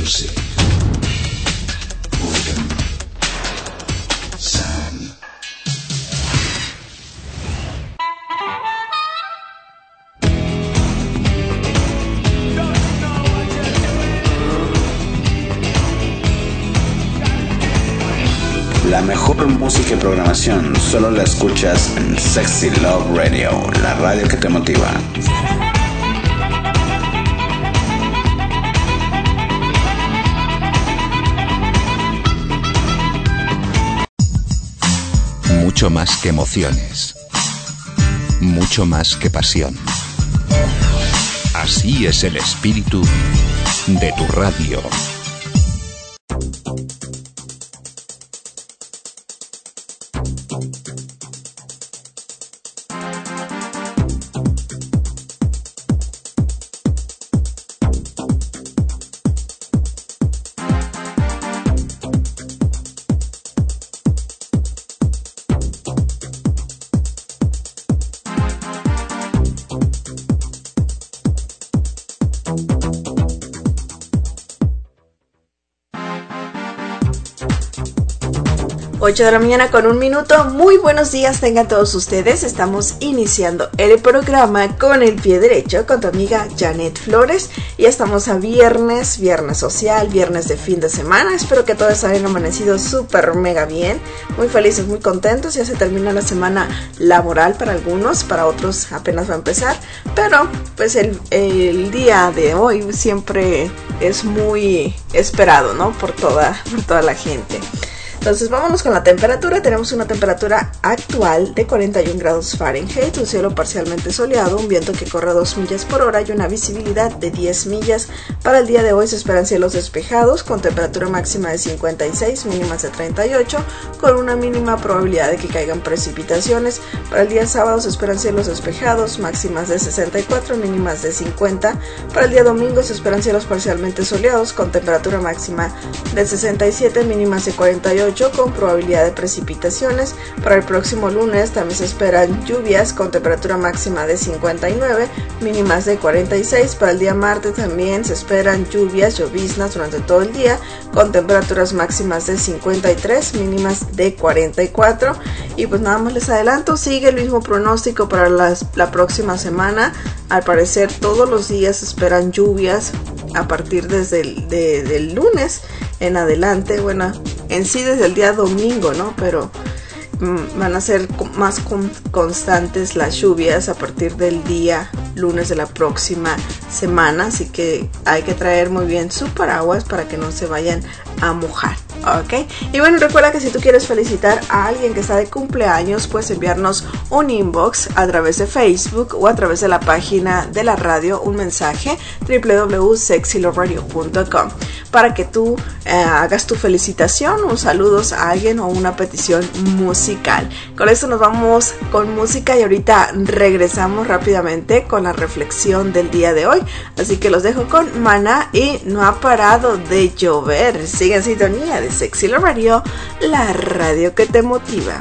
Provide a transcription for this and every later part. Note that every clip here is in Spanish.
music, rhythm, sound. La mejor música y programación solo la escuchas en Sexy Love Radio, la radio que te motiva. Mucho más que emociones, mucho más que pasión. Así es el espíritu de tu radio. Ocho de la mañana con 1 minuto. Muy buenos días tengan todos ustedes. Estamos iniciando el programa con el pie derecho con tu amiga Janet Flores. Y estamos a viernes social, viernes de fin de semana. Espero que todos hayan amanecido súper mega bien, muy felices, muy contentos. Ya se termina la semana laboral para algunos, para otros apenas va a empezar. Pero pues el día de hoy siempre es muy esperado, ¿no? Por toda la gente. Entonces vámonos con la temperatura. Tenemos una temperatura actual de 41 grados Fahrenheit, un cielo parcialmente soleado, un viento que corre a 2 millas por hora y una visibilidad de 10 millas. Para el día de hoy se esperan cielos despejados con temperatura máxima de 56, mínimas de 38, con una mínima probabilidad de que caigan precipitaciones. Para el día sábado se esperan cielos despejados, máximas de 64, mínimas de 50. Para el día domingo se esperan cielos parcialmente soleados con temperatura máxima de 67, mínimas de 48, con probabilidad de precipitaciones. Para el próximo lunes también se esperan lluvias con temperatura máxima de 59, mínimas de 46. Para el día martes también se esperan lloviznas durante todo el día con temperaturas máximas de 53, mínimas de 44. Y pues nada más les adelanto, sigue el mismo pronóstico para la próxima semana. Al parecer todos los días se esperan lluvias a partir desde del lunes en adelante. Bueno, en sí desde el día domingo, ¿no? Pero van a ser más constantes las lluvias a partir del día lunes de la próxima semana, así que hay que traer muy bien su paraguas para que no se vayan a mojar. Ok, y bueno, recuerda que si tú quieres felicitar a alguien que está de cumpleaños, puedes enviarnos un inbox a través de Facebook o a través de la página de la radio, un mensaje www.sexyloveradio.com para que tú hagas tu felicitación, un saludos a alguien o una petición musical. Con esto nos vamos con música y ahorita regresamos rápidamente con la reflexión del día de hoy. Así que los dejo con Maná y No ha parado de llover. Sigue en sintonía de Sexy Love Radio, la radio que te motiva.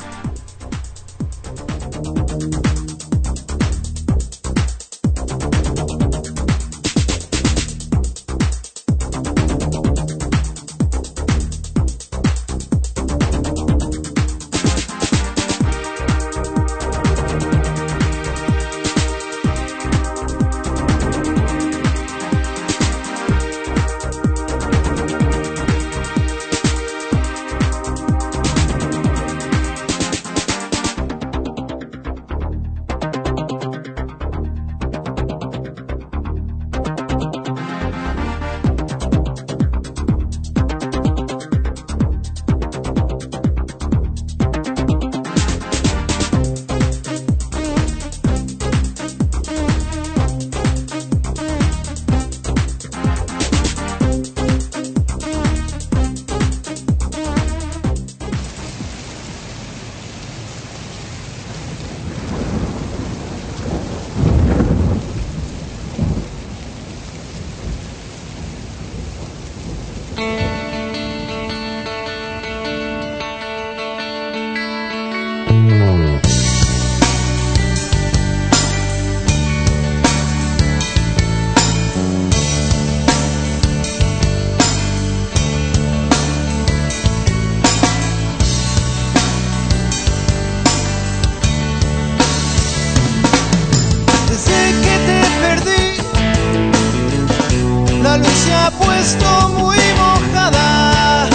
La luz se ha puesto muy mojada,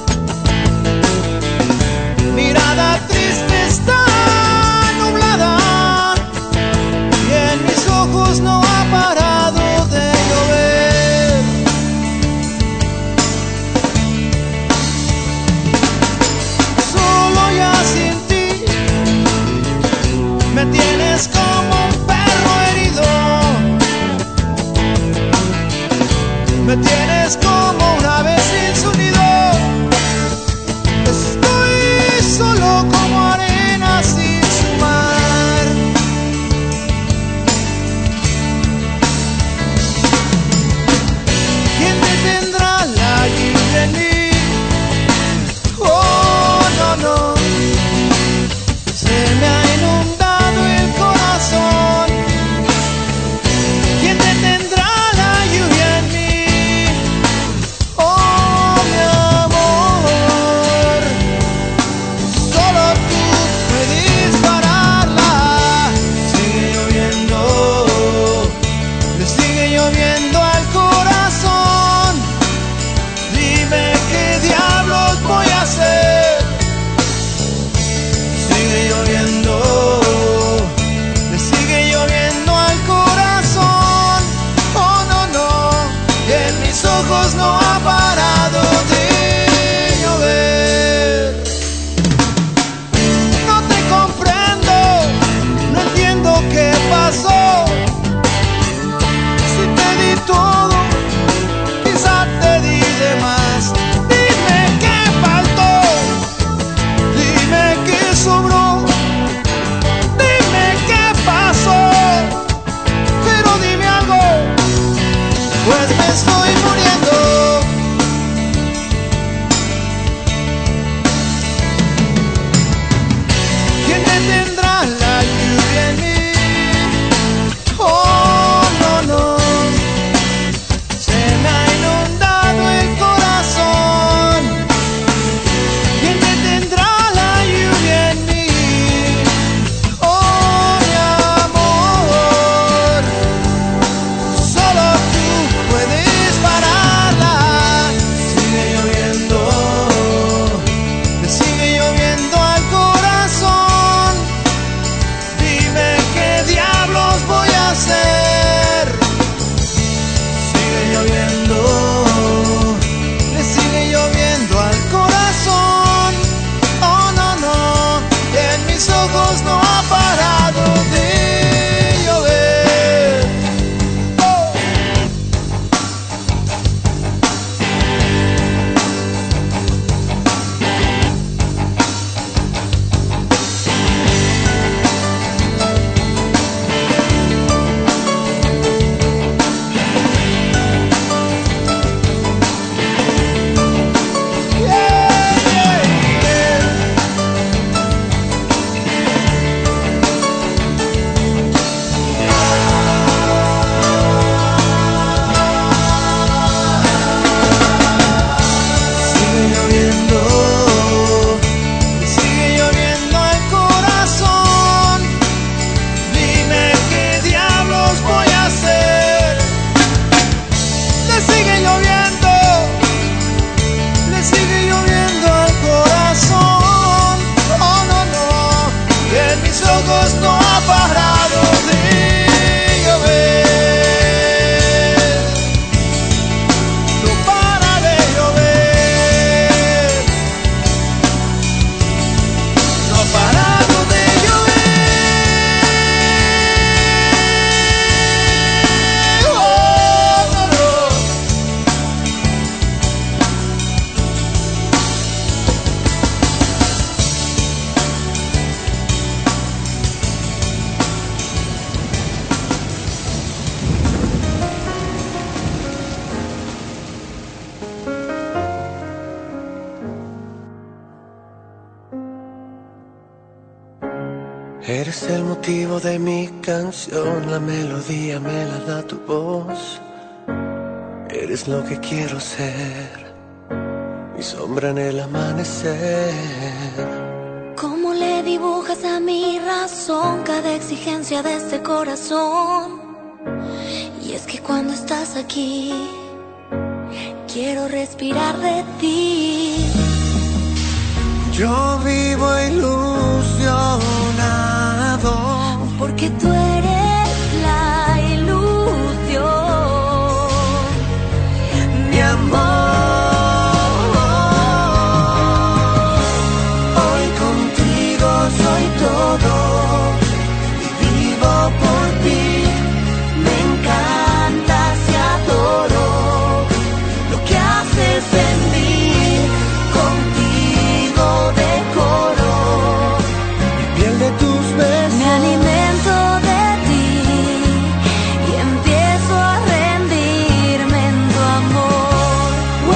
mirada triste está nublada, y en mis ojos no ha parado de llover. Solo ya sin ti me tienes como un perro herido, me tienes como una ave sin su nido. Estoy solo como arena sin su mar. ¿Quién detendrá la lluvia en mí? Oh, no, no. Se me ha inundado el corazón. ¿Quién detendrá la lluvia en mí? Oh, mi amor, solo tú puedes pararla. Sigue lloviendo, le sigue lloviendo al corazón. Dime qué diablos voy a hacer. Sigue lloviendo, le sigue lloviendo al corazón. Oh, no, no, y en mis ojos no ha parado de llover. No te comprendo, no entiendo qué pasó. Si te di todo, quizá te di de más. Dime qué faltó, dime qué sobró, dime qué pasó, pero dime algo, pues me estoy muriendo. ¿Quién detendrá la lluvia en mí? Oh, no, no. Se me ha inundado el corazón. ¿Quién detendrá la lluvia en mí? Oh, mi amor, solo tú puedes pararla. Sigue lloviendo, le sigue lloviendo al corazón. Dime qué diablos voy a hacer. Sigue lloviendo, le sigue lloviendo al corazón. Oh, no, no, en mis ojos no ha parado de llover. Oh. Sigue lloviendo, le sigue lloviendo al corazón. Dime qué diablos voy a hacer. Le sigue lloviendo, le sigue lloviendo al corazón. Oh, no, no, y en mis ojos no ha parado de llover. No para de llover. No ha parado de llover. Oh, no, no. Eres el motivo de mi canción, la melodía me la da tu voz. Eres lo que quiero ser, mi sombra en el amanecer. ¿Cómo le dibujas a mi razón cada exigencia de este corazón? Y es que cuando estás aquí, quiero respirar de ti. Yo vivo ilusionado porque tú eres la ilusión, mi amor. Hoy contigo soy todo y vivo por ti. Me encantas y adoro lo que haces en mí. Contigo decoro Mi piel de tus besos. me alimento de ti y empiezo a rendirme en tu amor.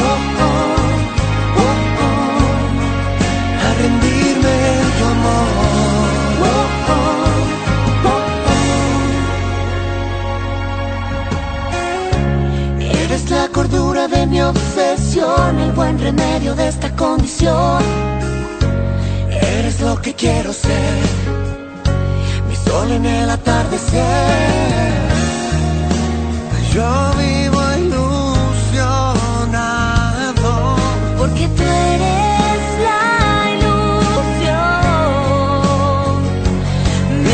A rendirme en tu amor. Eres la cordura de mi obsesión, el buen remedio de esta condición. Eres lo que quiero ser, mi sol en el atardecer. Yo vivo ilusionado Porque tú eres la ilusión, mi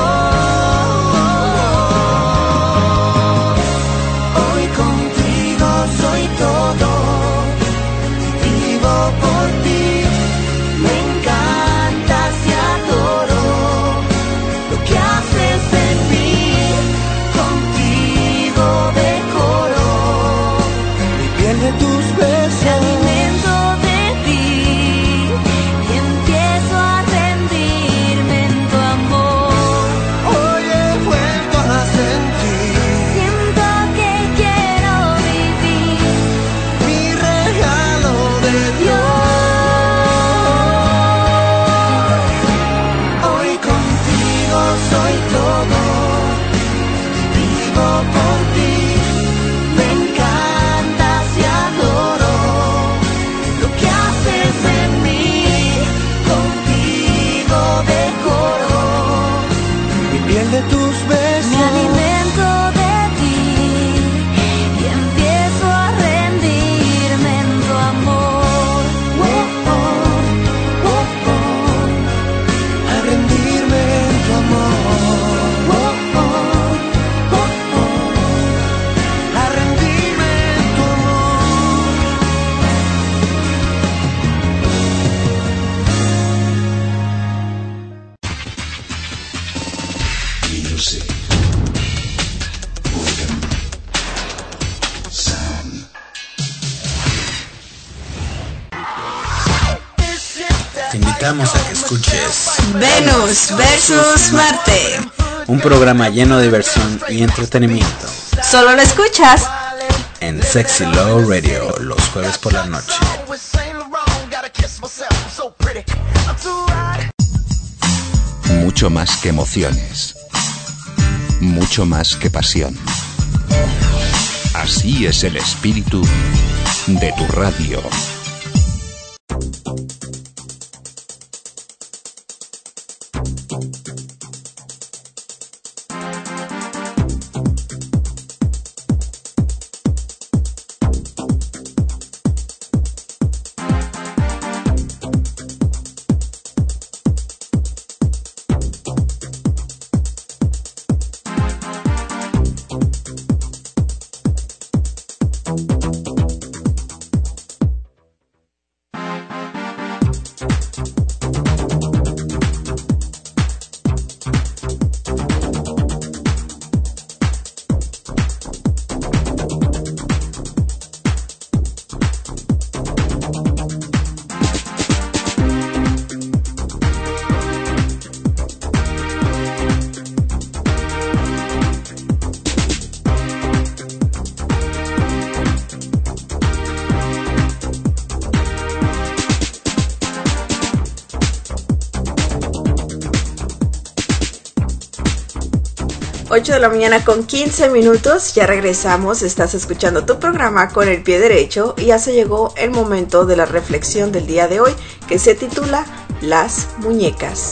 amor. Hoy contigo soy todo, vivo por ti. me encantas y adoro lo que haces en mí. Contigo decoro Mi piel de tus me besos. alimento de ti y empiezo a rendirme en tu amor. Hoy he vuelto a sentir Siento que quiero vivir mi regalo de Dios. Hoy contigo soy todo, vivo por ti. Me encantas y adoro lo que haces en mí. Contigo decoro Mi piel de tus besos. me alimento de ti y empiezo a rendirme en tu amor. A rendirme en tu amor. A rendirme en tu amor. Music. Organ. Sound. Te invitamos a que escuches Venus versus Marte. un programa lleno de diversión y entretenimiento Solo lo escuchas en Sexy Love Radio los jueves por la noche. Mucho más que emociones. Mucho más que pasión. Así es el espíritu de tu radio. de la mañana con 15 minutos, ya regresamos, estás escuchando tu programa Con el Pie Derecho y ya se llegó el momento de la reflexión del día de hoy que se titula Las Muñecas.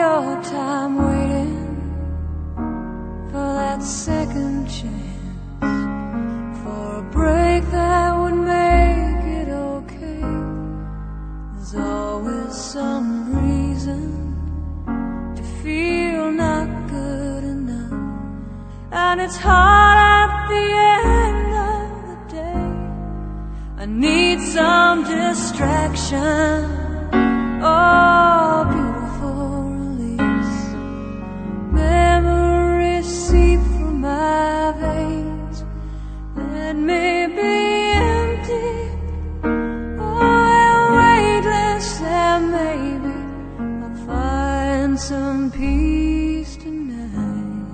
your time waiting for that second chance, for a break that would make it okay. There's always some reason to feel not good enough, and it's hard at the end of the day. I need some distraction. Oh, beautiful release. Memories seep through my veins. Let me be empty. Oh, weightless, and maybe I'll find some peace tonight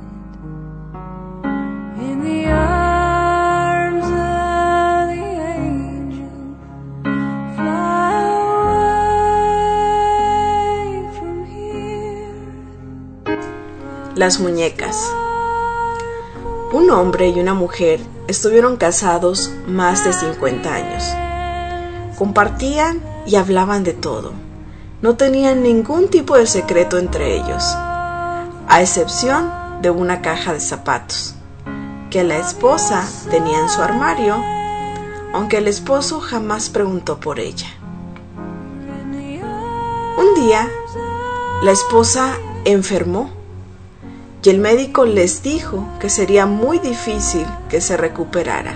in the arms of the angel. Fly away from here. Las muñecas. Un hombre y una mujer estuvieron casados más de 50 años. Compartían y hablaban de todo. No tenían ningún tipo de secreto entre ellos, a excepción de una caja de zapatos que la esposa tenía en su armario, aunque el esposo jamás preguntó por ella. Un día, la esposa enfermó y el médico les dijo que sería muy difícil que se recuperara.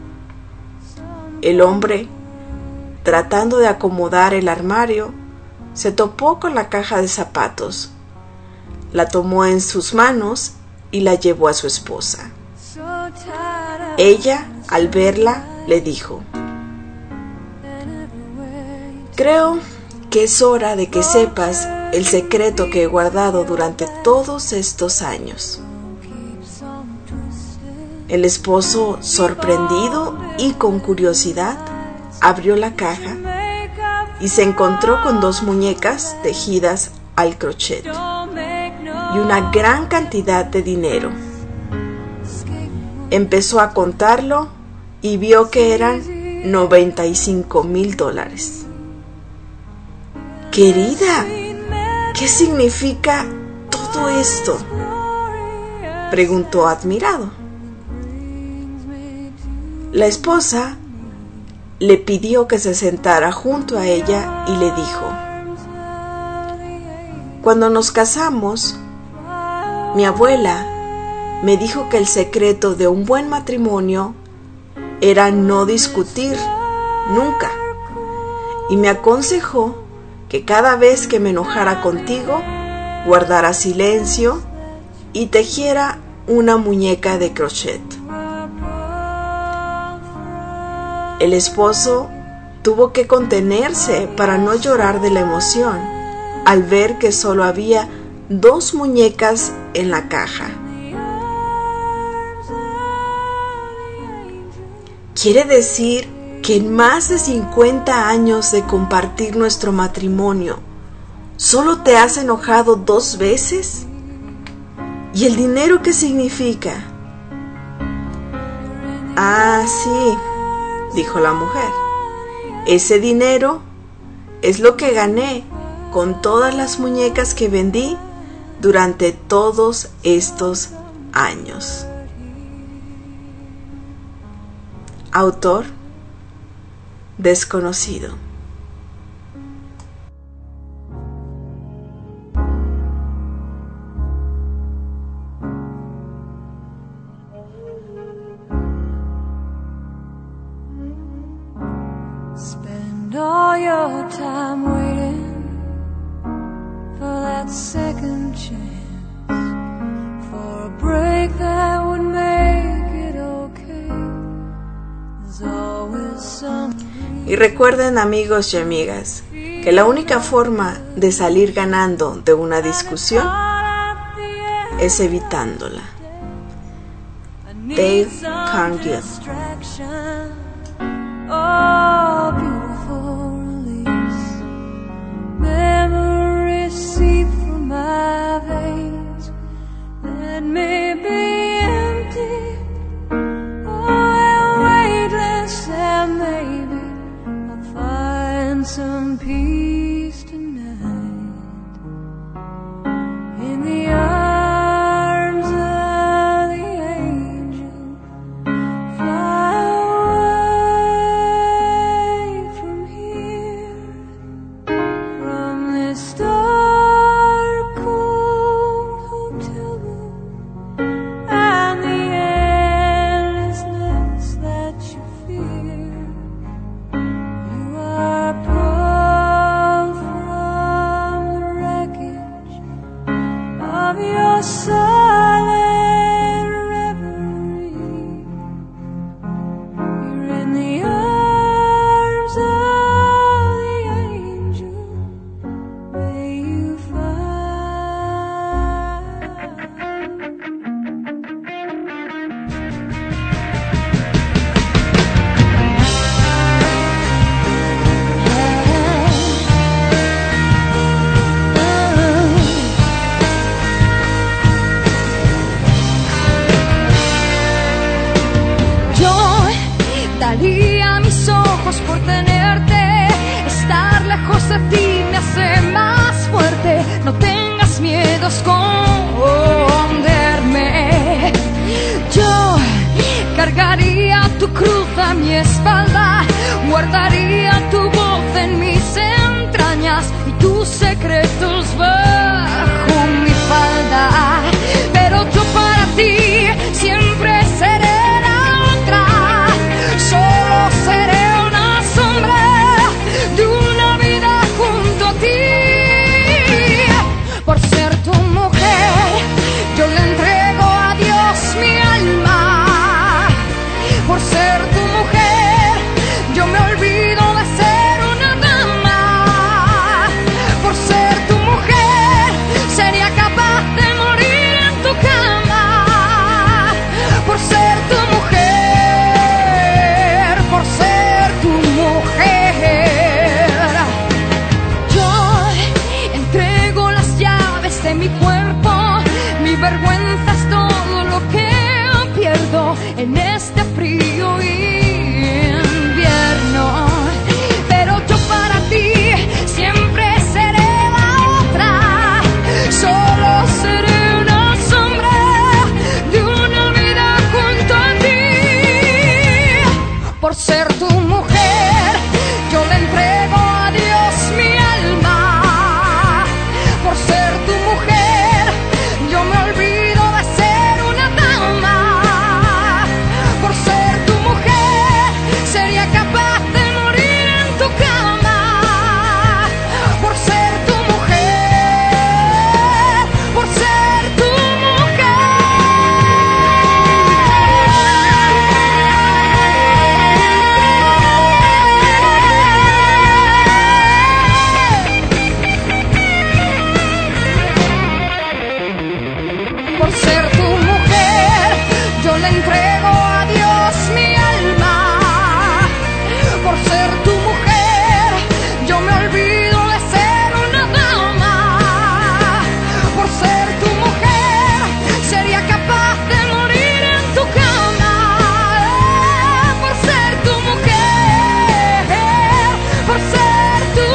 El hombre, tratando de acomodar el armario, se topó con la caja de zapatos, la tomó en sus manos y la llevó a su esposa. Ella, al verla, le dijo: creo que es hora de que sepas el secreto que he guardado durante todos estos años. El esposo, sorprendido y con curiosidad, abrió la caja y se encontró con 2 muñecas tejidas al crochet y una gran cantidad de dinero. Empezó a contarlo y vio que eran $95,000. Querida, ¿qué significa todo esto?, preguntó admirado. La esposa le pidió que se sentara junto a ella y le dijo: cuando nos casamos, mi abuela me dijo que el secreto de un buen matrimonio era no discutir nunca, y me aconsejó que cada vez que me enojara contigo, guardara silencio y tejiera una muñeca de crochet. El esposo tuvo que contenerse para no llorar de la emoción al ver que solo había 2 muñecas en la caja. ¿Quiere decir que en más de 50 años de compartir nuestro matrimonio, solo te has enojado 2 veces? ¿Y el dinero qué significa? Ah, sí, dijo la mujer. Ese dinero es lo que gané con todas las muñecas que vendí durante todos estos años. Autor desconocido. Spend all your time waiting for that second chance, for a break that would make it okay. There's always some. Y recuerden, amigos y amigas, que la única forma de salir ganando de una discusión es evitándola. Dale Carnegie. Oh, beautiful release. Memories seep through my veins. Let me be empty. Oh, weightless, and maybe I'll find some peace tonight lejos por tenerte. Estar lejos de ti me hace más fuerte. No tengas miedo a esconderme. Yo cargaría tu cruz a mi espalda, guardaría tu voz en mis entrañas y tus secretos bajo mi falda. Pero yo para ti siempre seré la otra. Solo seré una sombra de una vida junto a ti. Por ser tu mujer, yo le entrego a Dios mi alma. Por ser tu mujer, yo me olvido de ser una dama. Por ser tu mujer, sería capaz de morir en tu cama. Por ser tu mujer, por ser tu mujer. Yo entrego las llaves de mi cuerpo. Mi vergüenza es todo lo que pierdo en este frío invierno. Pero yo para ti siempre seré la otra. Solo seré una sombra de una vida junto a ti. Por ser tu mujer, yo le entrego a Dios mi alma. Por ser tu mujer, yo me olvido de ser una dama. Por ser tu mujer, sería capaz de morir en tu cama. Por ser tu mujer, por ser tu mujer. Por ser tu mujer, yo le entrego a Dios mi alma. Por ser tu mujer, yo me olvido de ser una dama. Por ser tu mujer, sería capaz de morir en tu cama. Por ser tu mujer, por ser tu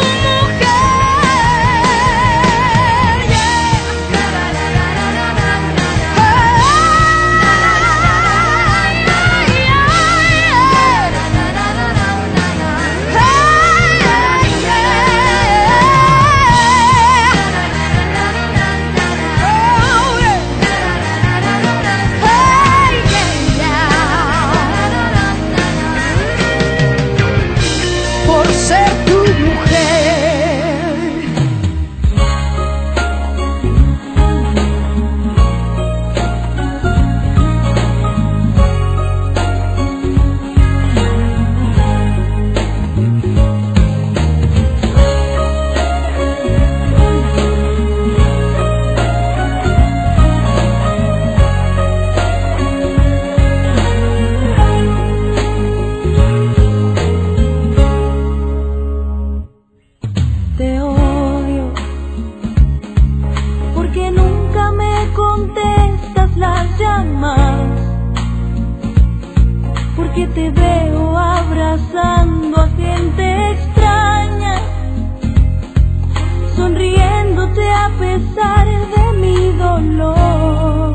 por ser tu mujer. Te odio porque nunca me contestas las llamadas, porque te veo abrazando a gente extraña, sonriéndote a pesar de mi dolor.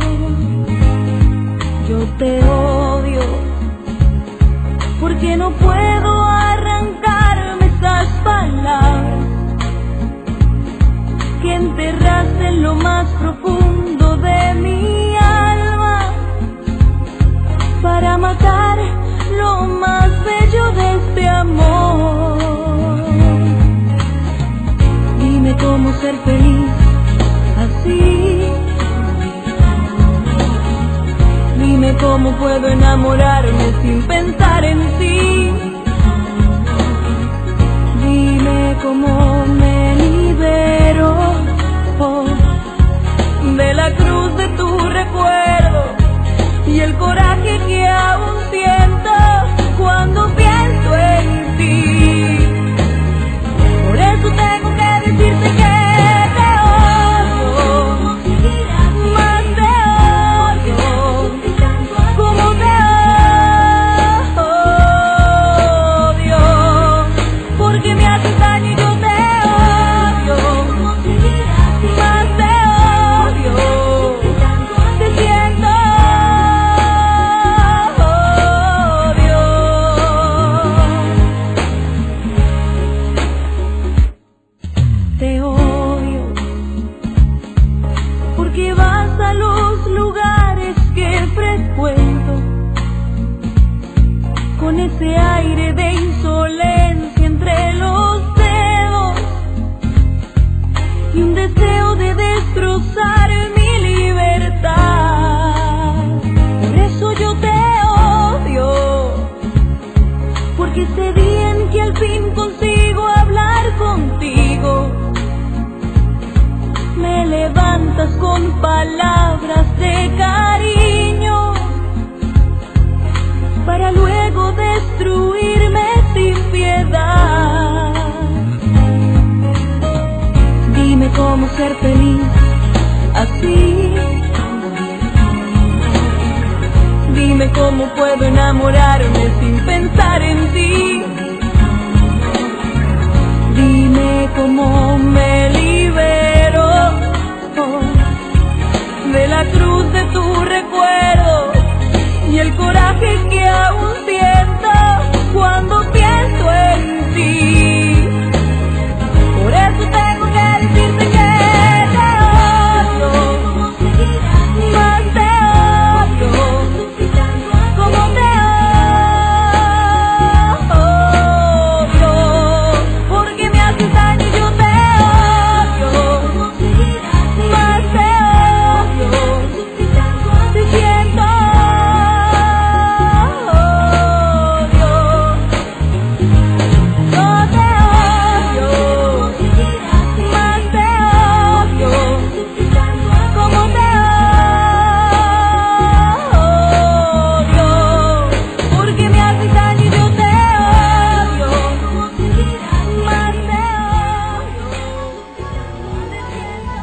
Yo te odio porque no puedo arrancarme esas palabras que enterraste en lo más profundo de mi alma, para matar lo más bello de este amor. Dime cómo ser feliz así. Dime cómo puedo enamorarme sin pensar en ti. Dime cómo me libero de la cruz de tu recuerdo y el coraje que aún siento cuando pienso en ti. Por eso tengo que decirte que te odio, más te odio, como te odio. ese día en que al fin consigo hablar contigo, me levantas con palabras de cariño para luego destruirme sin piedad. Dime cómo ser feliz así. Dime cómo puedo enamorarme sin pensar en ti. Dime cómo me libero de la cruz de tu recuerdo y el coraje que aún siento cuando pienso en ti. Por eso tengo que decirte que te odio, más te odio, como te odio, porque me haces daño y yo te odio, más te odio, te siento odio, no te odio, más te odio, como te odio, porque me haces daño y yo te odio, más te odio, te siento.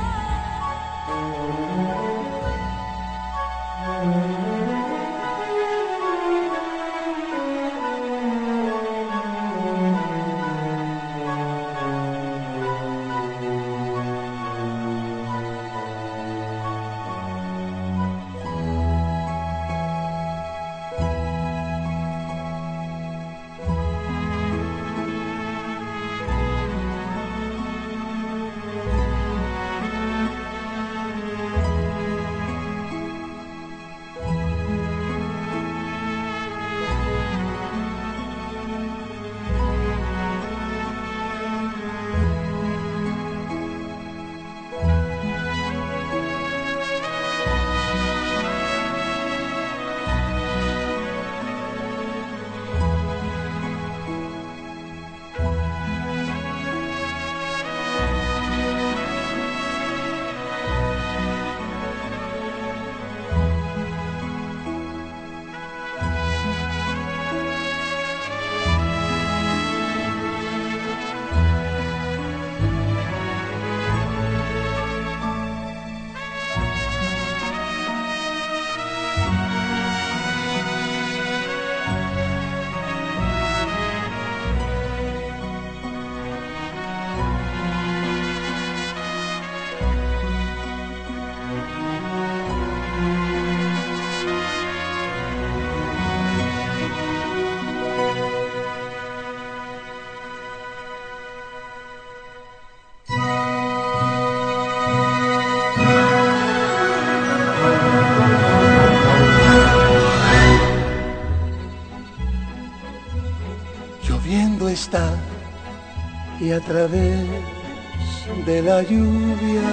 Lloviendo está y a través de la lluvia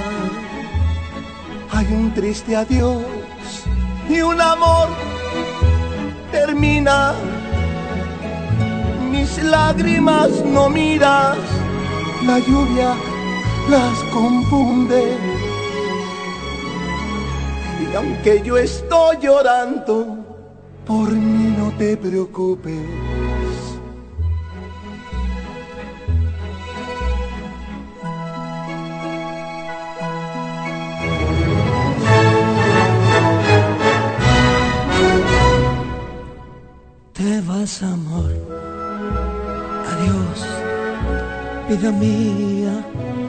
hay un triste adiós y un amor termina. Mis lágrimas no miras, la lluvia las confunde. Y aunque yo estoy llorando, por mí no te preocupes. Te vas, amor, adiós, vida mía.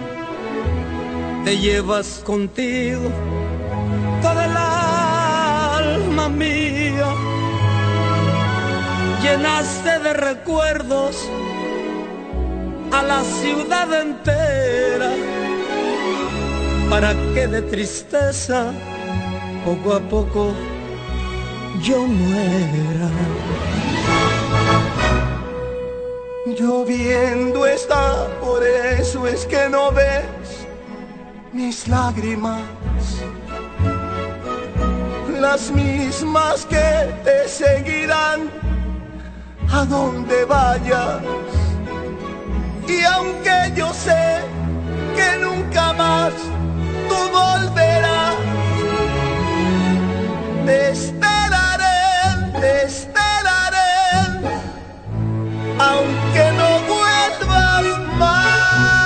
Te llevas contigo toda el alma mía. Llenaste de recuerdos a la ciudad entera, para que de tristeza poco a poco yo muera. Lloviendo está, por eso es que no ves mis lágrimas, las mismas que te seguirán a donde vayas. Y aunque yo sé que nunca más tú volverás, te esperaré, aunque no vuelvas más.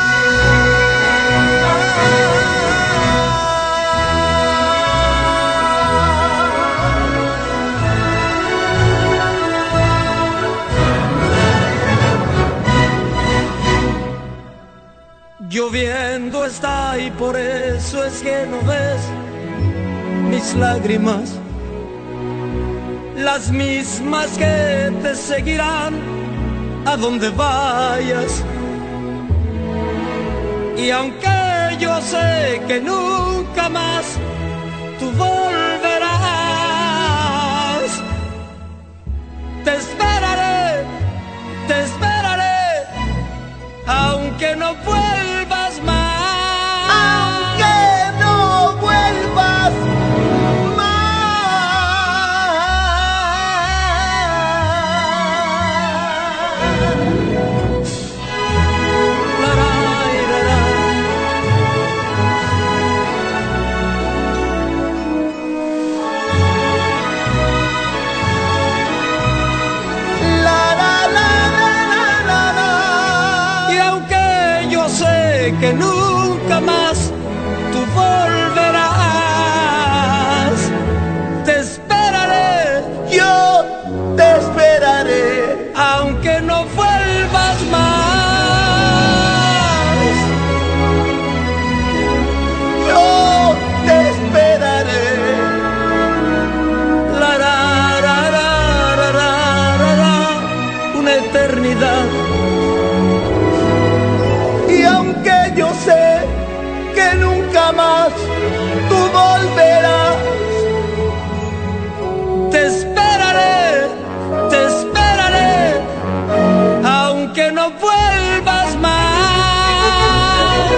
Lloviendo está y por eso es que no ves mis lágrimas, las mismas que te seguirán a donde vayas. Y aunque yo sé que nunca más tú volverás, te esperaré, aunque no vuelvas más. Aunque no vuelvas que nunca más tú volverás, te esperaré, yo te esperaré, aunque no vuelvas más. Yo te esperaré, una eternidad. Yo sé que nunca más tú volverás. Te esperaré, aunque no vuelvas más.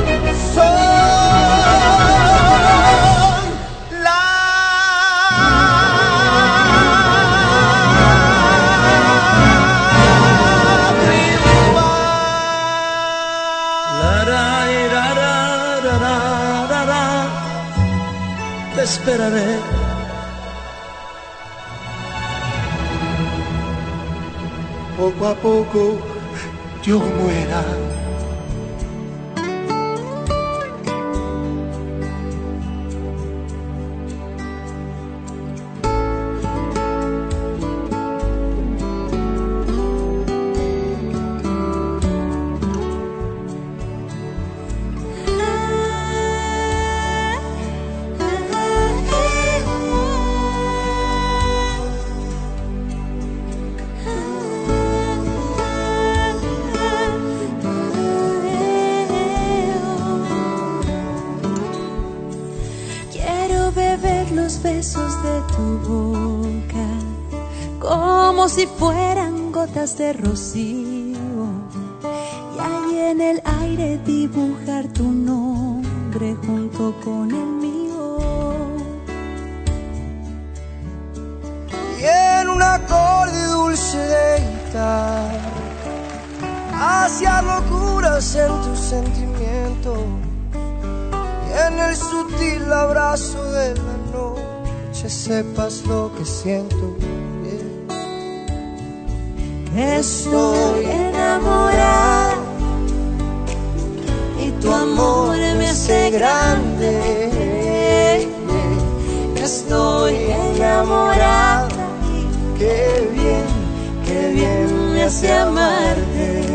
Son te esperaré. Poco a poco yo muera. Si fueran gotas de rocío y ahí en el aire dibujar tu nombre junto con el mío. Y en un acorde dulce de guitarra hacia locuras en tu sentimiento y en el sutil abrazo de la noche sepas lo que siento. Estoy enamorada y tu amor me hace grande. Estoy enamorada y qué bien me hace amarte.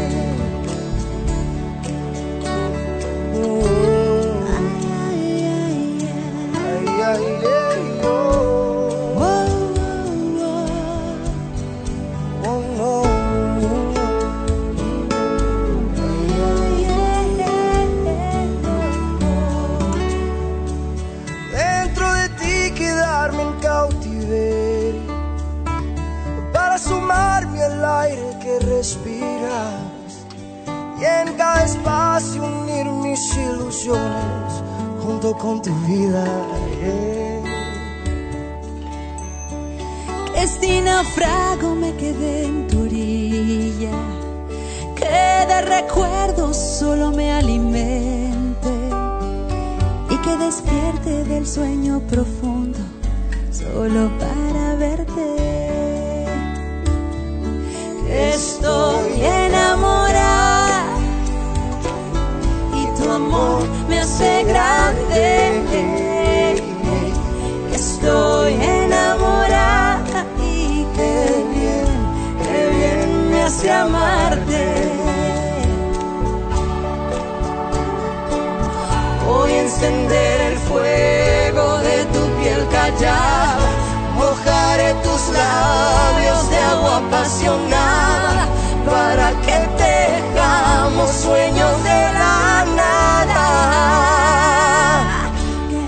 Y en cada espacio unir mis ilusiones junto con tu vida. Que si naufrago me quedé en tu orilla, que de recuerdos solo me alimente y que despierte del sueño profundo solo para verte. Que estoy enamorada y tu amor me hace grande. Que estoy enamorada y qué bien me hace amarte. Voy a encender el fuego de tu piel callada, mojaré tus labios de agua apasionada para que tejamos sueños de la nada. Que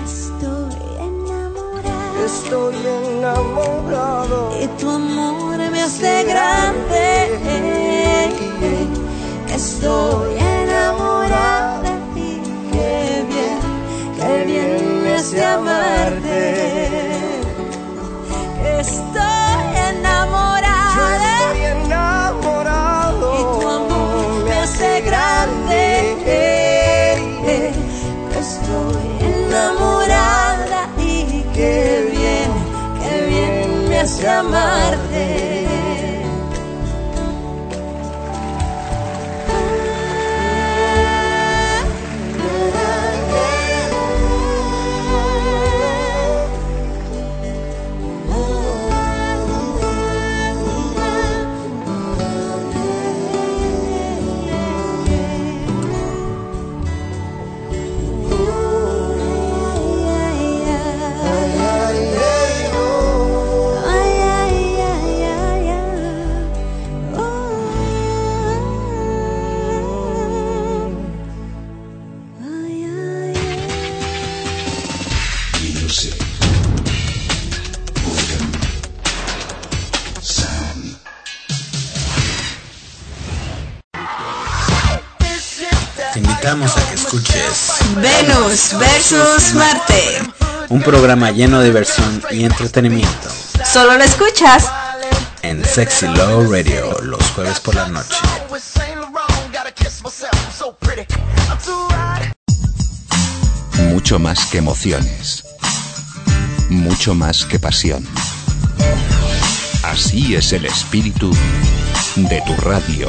estoy enamorado y tu amor me hace grande. Estoy enamorada y qué bien me hace amarte. Estoy enamorada, y tu amor me hace grande. Estoy enamorada y qué bien me hace amarte. Te invitamos a que escuches Venus versus Marte, un programa lleno de diversión y entretenimiento solo lo escuchas en Sexy Love Radio los jueves por la noche. Mucho más que emociones, mucho más que pasión. Así es el espíritu de tu radio.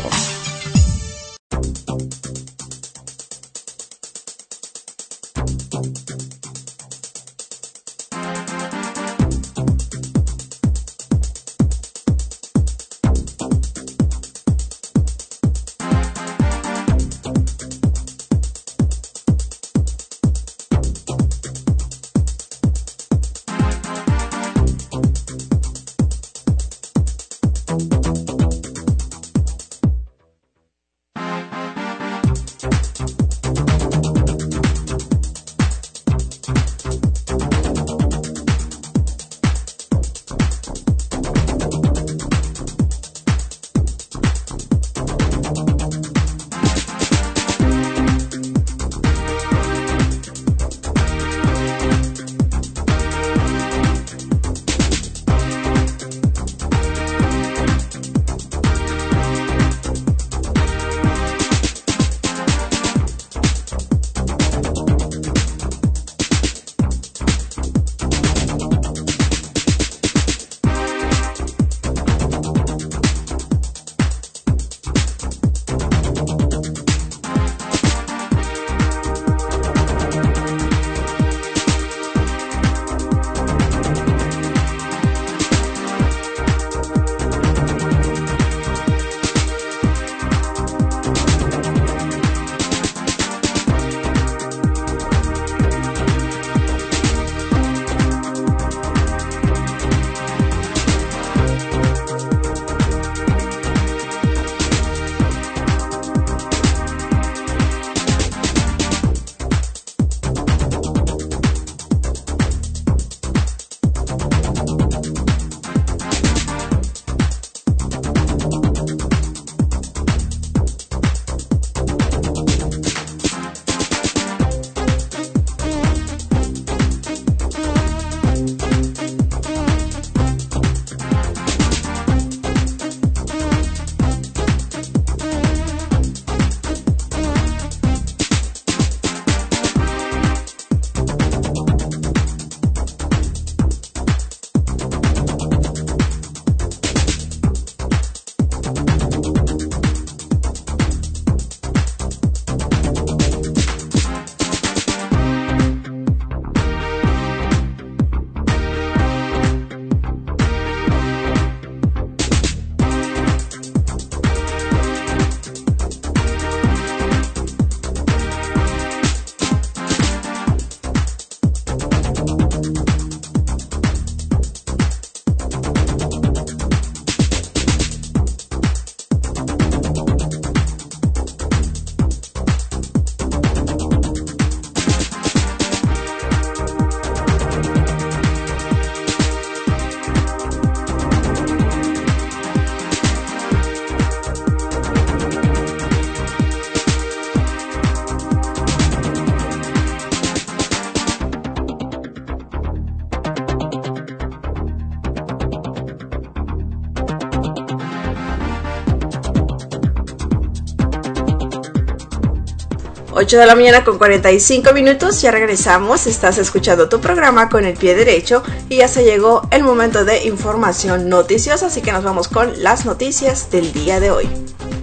8 de la mañana con 45 minutos, ya regresamos, estás escuchando tu programa Con el Pie Derecho y ya se llegó el momento de información noticiosa, así que nos vamos con las noticias del día de hoy.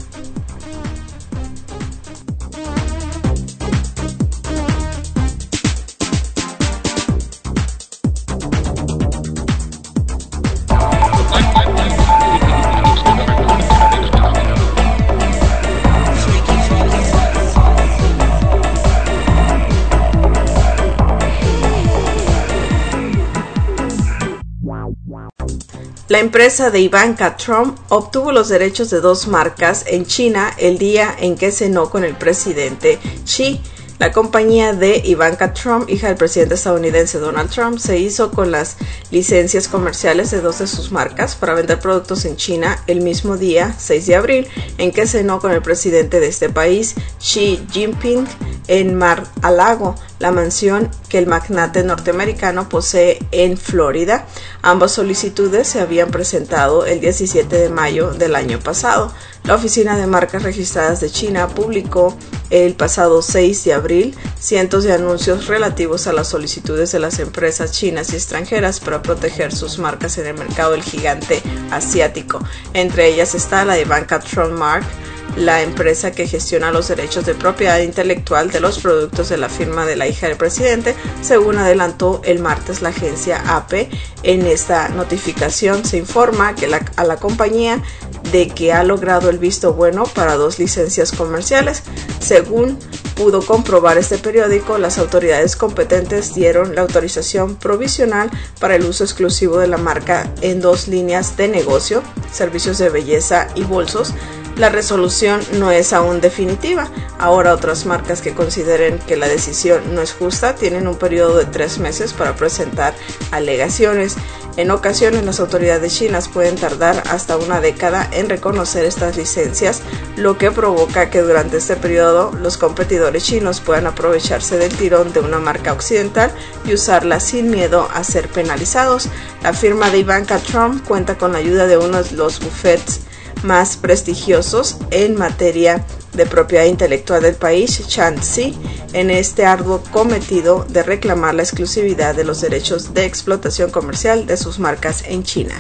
La empresa de Ivanka Trump obtuvo los derechos de 2 marcas en China el día en que cenó con el presidente Xi. La compañía de Ivanka Trump, hija del presidente estadounidense Donald Trump, se hizo con las licencias comerciales de 2 de sus marcas para vender productos en China el mismo día, 6 de abril, en que cenó con el presidente de este país, Xi Jinping, en Mar-a-Lago, la mansión que el magnate norteamericano posee en Florida. Ambas solicitudes se habían presentado el 17 de mayo del año pasado. La Oficina de Marcas Registradas de China publicó el pasado 6 de abril cientos de anuncios relativos a las solicitudes de las empresas chinas y extranjeras para proteger sus marcas en el mercado del gigante asiático. Entre ellas está la de Ivanka Trump Mark, la empresa que gestiona los derechos de propiedad intelectual de los productos de la firma de la hija del presidente, según adelantó el martes la agencia AP. En esta notificación se informa que a la compañía de que ha logrado el visto bueno para 2 licencias comerciales. Según pudo comprobar este periódico, las autoridades competentes dieron la autorización provisional para el uso exclusivo de la marca en 2 líneas de negocio, servicios de belleza y bolsos. La resolución no es aún definitiva. Ahora otras marcas que consideren que la decisión no es justa tienen un periodo de 3 meses para presentar alegaciones. En ocasiones las autoridades chinas pueden tardar hasta 1 década en reconocer estas licencias, lo que provoca que durante este periodo los competidores chinos puedan aprovecharse del tirón de una marca occidental y usarla sin miedo a ser penalizados. La firma de Ivanka Trump cuenta con la ayuda de uno de los bufetes más prestigiosos en materia de propiedad intelectual del país, Shanxi, en este arduo cometido de reclamar la exclusividad de los derechos de explotación comercial de sus marcas en China.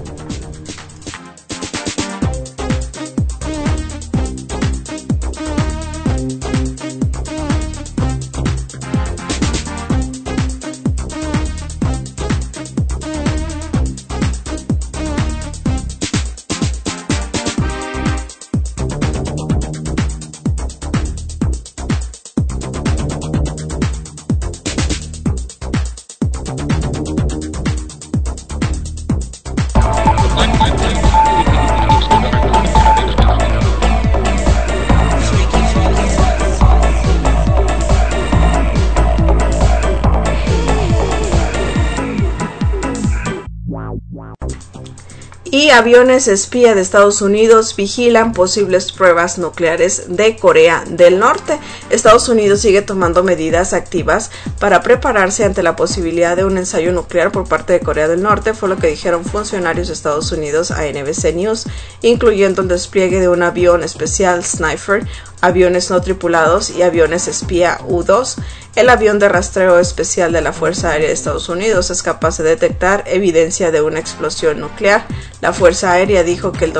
Y aviones espía de Estados Unidos vigilan posibles pruebas nucleares de Corea del Norte. Estados Unidos sigue tomando medidas activas para prepararse ante la posibilidad de un ensayo nuclear por parte de Corea del Norte, fue lo que dijeron funcionarios de Estados Unidos a NBC News, incluyendo el despliegue de un avión especial Sniper, aviones no tripulados y aviones espía U-2. El avión de rastreo especial de la Fuerza Aérea de Estados Unidos es capaz de detectar evidencia de una explosión nuclear. La Fuerza Aérea dijo que el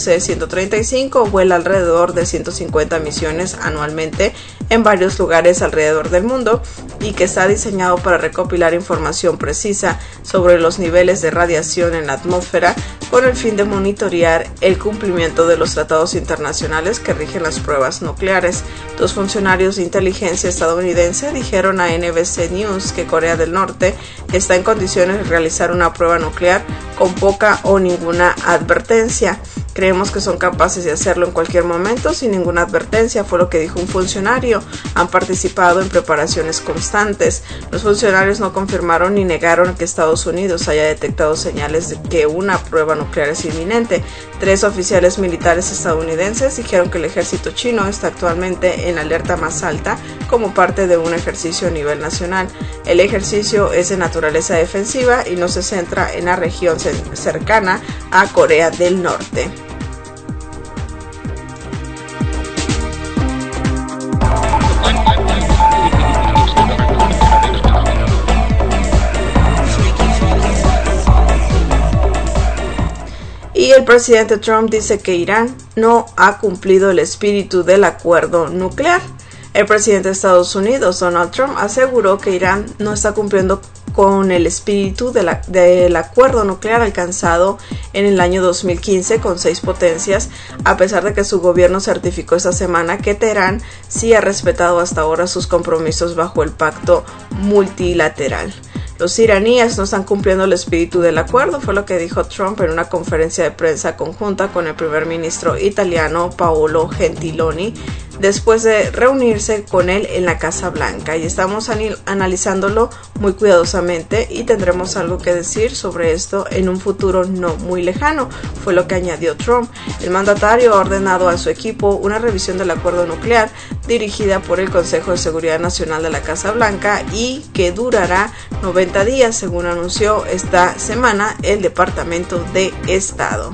WC-135 vuela alrededor de 150 misiones anualmente en varios lugares alrededor del mundo y que está diseñado para recopilar información precisa sobre los niveles de radiación en la atmósfera con el fin de monitorear el cumplimiento de los tratados internacionales que rigen las pruebas nucleares. 2 funcionarios de inteligencia estadounidense dijeron a NBC News que Corea del Norte está en condiciones de realizar una prueba nuclear con poca o ninguna advertencia. Creemos que son capaces de hacerlo en cualquier momento sin ninguna advertencia, fue lo que dijo un funcionario. Han participado en preparaciones constantes. Los funcionarios no confirmaron ni negaron que Estados Unidos haya detectado señales de que una prueba nuclear es inminente. 3 oficiales militares estadounidenses dijeron que el ejército chino está actualmente en alerta más alta como parte de un ejercicio a nivel nacional. El ejercicio es de naturaleza defensiva y no se centra en la región cercana a Corea del Norte. presidente Trump dice que Irán no ha cumplido el espíritu del acuerdo nuclear. El presidente de Estados Unidos, Donald Trump, aseguró que Irán no está cumpliendo con el espíritu del acuerdo nuclear alcanzado en el año 2015 con 6 potencias, a pesar de que su gobierno certificó esta semana que Teherán sí ha respetado hasta ahora sus compromisos bajo el pacto multilateral. Los iraníes no están cumpliendo el espíritu del acuerdo, fue lo que dijo Trump en una conferencia de prensa conjunta con el primer ministro italiano Paolo Gentiloni, después de reunirse con él en la Casa Blanca, y estamos analizándolo muy cuidadosamente y tendremos algo que decir sobre esto en un futuro no muy lejano, fue lo que añadió Trump. El mandatario ha ordenado a su equipo una revisión del acuerdo nuclear dirigida por el Consejo de Seguridad Nacional de la Casa Blanca y que durará 90 días, según anunció esta semana el Departamento de Estado.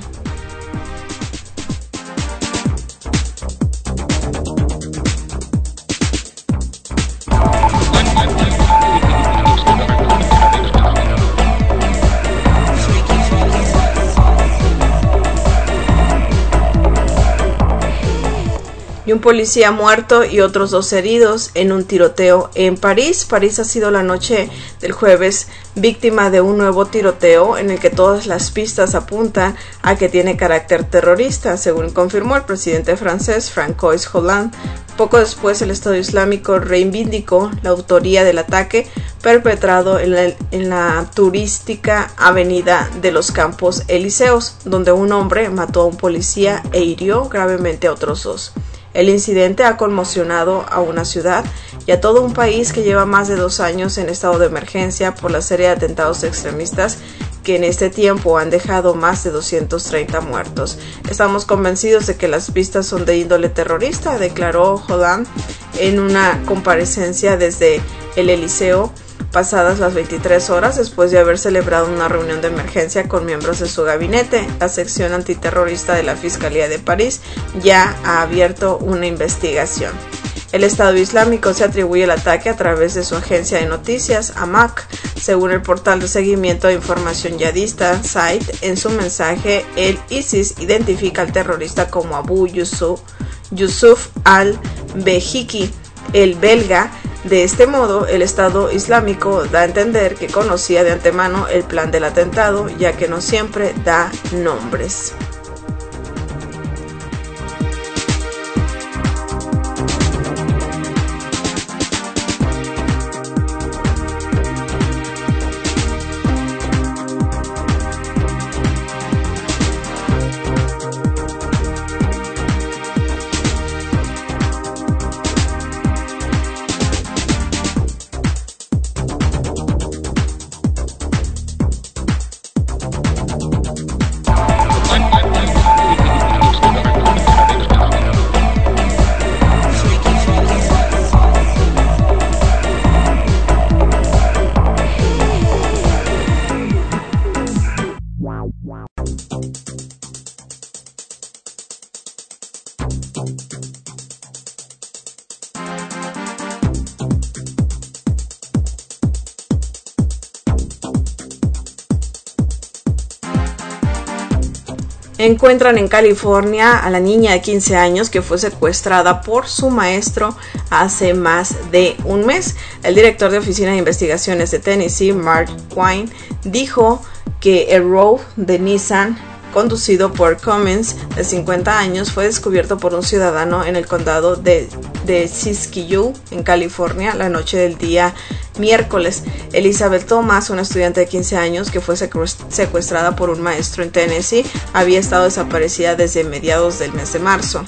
Y un policía muerto y otros 2 heridos en un tiroteo en París. París ha sido la noche del jueves víctima de un nuevo tiroteo en el que todas las pistas apuntan a que tiene carácter terrorista, según confirmó el presidente francés François Hollande. Poco después, el Estado Islámico reivindicó la autoría del ataque perpetrado en la turística avenida de los Campos Elíseos, donde un hombre mató a un policía e hirió gravemente a otros 2. El incidente ha conmocionado a una ciudad y a todo un país que lleva más de 2 años en estado de emergencia por la serie de atentados extremistas que en este tiempo han dejado más de 230 muertos. Estamos convencidos de que las pistas son de índole terrorista, declaró Hollande en una comparecencia desde el Elíseo pasadas las 23 horas después de haber celebrado una reunión de emergencia con miembros de su gabinete. La sección antiterrorista de la Fiscalía de París ya ha abierto una investigación. El Estado Islámico se atribuye el ataque a través de su agencia de noticias, Amaq, según el portal de seguimiento de información yihadista, SITE. En su mensaje, el ISIS identifica al terrorista como Abu Yusuf al-Behiki, el belga. De este modo, el Estado Islámico da a entender que conocía de antemano el plan del atentado, ya que no siempre da nombres. Encuentran en California a la niña de 15 años que fue secuestrada por su maestro hace más de un mes. El director de Oficina de Investigaciones de Tennessee, Mark Quine, dijo que el Rogue de Nissan, conducido por Cummins, de 50 años, fue descubierto por un ciudadano en el condado de Siskiyou, en California, la noche del día miércoles. Elizabeth Thomas, una estudiante de 15 años que fue secuestrada por un maestro en Tennessee, había estado desaparecida desde mediados del mes de marzo.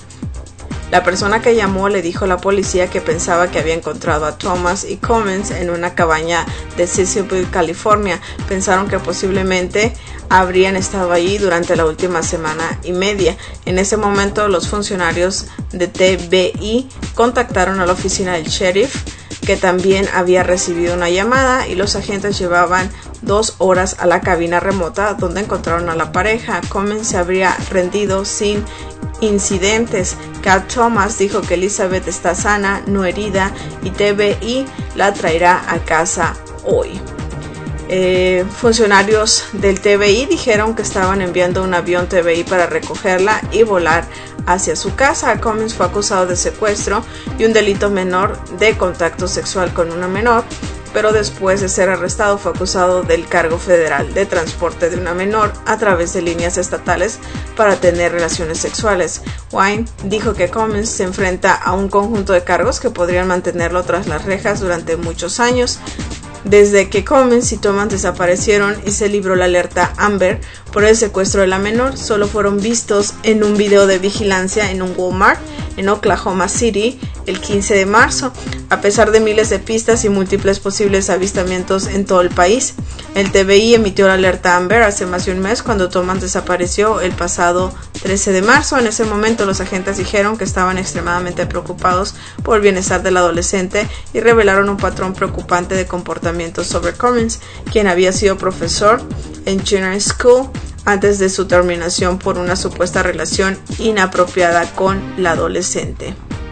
La persona que llamó le dijo a la policía que pensaba que había encontrado a Thomas y Cummins en una cabaña de Siskiyou, California. Pensaron que posiblemente habrían estado allí durante la última semana y media. En ese momento, los funcionarios de TBI contactaron a la oficina del sheriff, que también había recibido una llamada, y los agentes llevaban 2 horas a la cabina remota donde encontraron a la pareja. Cummins se habría rendido sin incidentes. Cat Thomas dijo que Elizabeth está sana, no herida, y TBI la traerá a casa hoy. Funcionarios del TBI dijeron que estaban enviando un avión TBI para recogerla y volar hacia su casa. Cummings fue acusado de secuestro y un delito menor de contacto sexual con una menor, pero después de ser arrestado fue acusado del cargo federal de transporte de una menor a través de líneas estatales para tener relaciones sexuales. Wine dijo que Cummings se enfrenta a un conjunto de cargos que podrían mantenerlo tras las rejas durante muchos años. Desde que Cummings y Thomas desaparecieron y se libró la alerta Amber por el secuestro de la menor, solo fueron vistos en un video de vigilancia en un Walmart en Oklahoma City el 15 de marzo, a pesar de miles de pistas y múltiples posibles avistamientos en todo el país. El TBI emitió la alerta Amber hace más de un mes cuando Thomas desapareció el pasado 13 de marzo. En ese momento los agentes dijeron que estaban extremadamente preocupados por el bienestar del adolescente y revelaron un patrón preocupante de comportamiento sobre Cummings, quien había sido profesor en Junior School antes de su terminación por una supuesta relación inapropiada con la adolescente.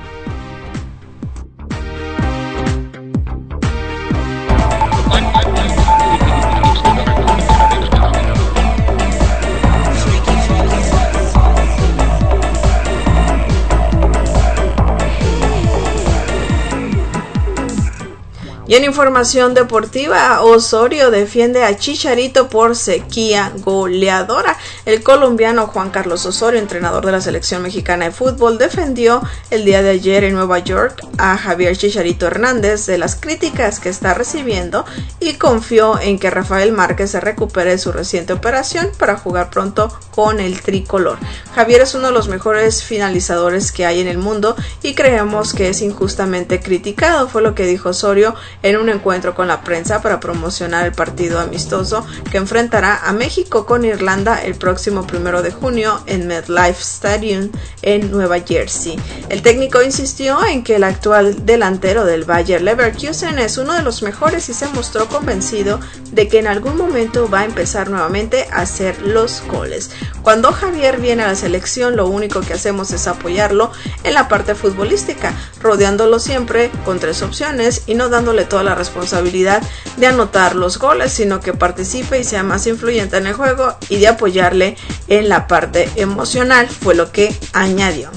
Y en información deportiva, Osorio defiende a Chicharito por sequía goleadora. El colombiano Juan Carlos Osorio, entrenador de la selección mexicana de fútbol, defendió el día de ayer en Nueva York a Javier Chicharito Hernández de las críticas que está recibiendo y confió en que Rafael Márquez se recupere de su reciente operación para jugar pronto con el tricolor. Javier es uno de los mejores finalizadores que hay en el mundo y creemos que es injustamente criticado, fue lo que dijo Osorio en un encuentro con la prensa para promocionar el partido amistoso que enfrentará a México con Irlanda el próximo 1 de junio en MetLife Stadium en Nueva Jersey. El técnico insistió en que el actual delantero del Bayer Leverkusen es uno de los mejores y se mostró convencido de que en algún momento va a empezar nuevamente a hacer los goles. Cuando Javier viene a la selección, lo único que hacemos es apoyarlo en la parte futbolística, rodeándolo siempre con 3 opciones y no dándole toda la responsabilidad de anotar los goles, sino que participe y sea más influyente en el juego y de apoyarle en la parte emocional, fue lo que añadió.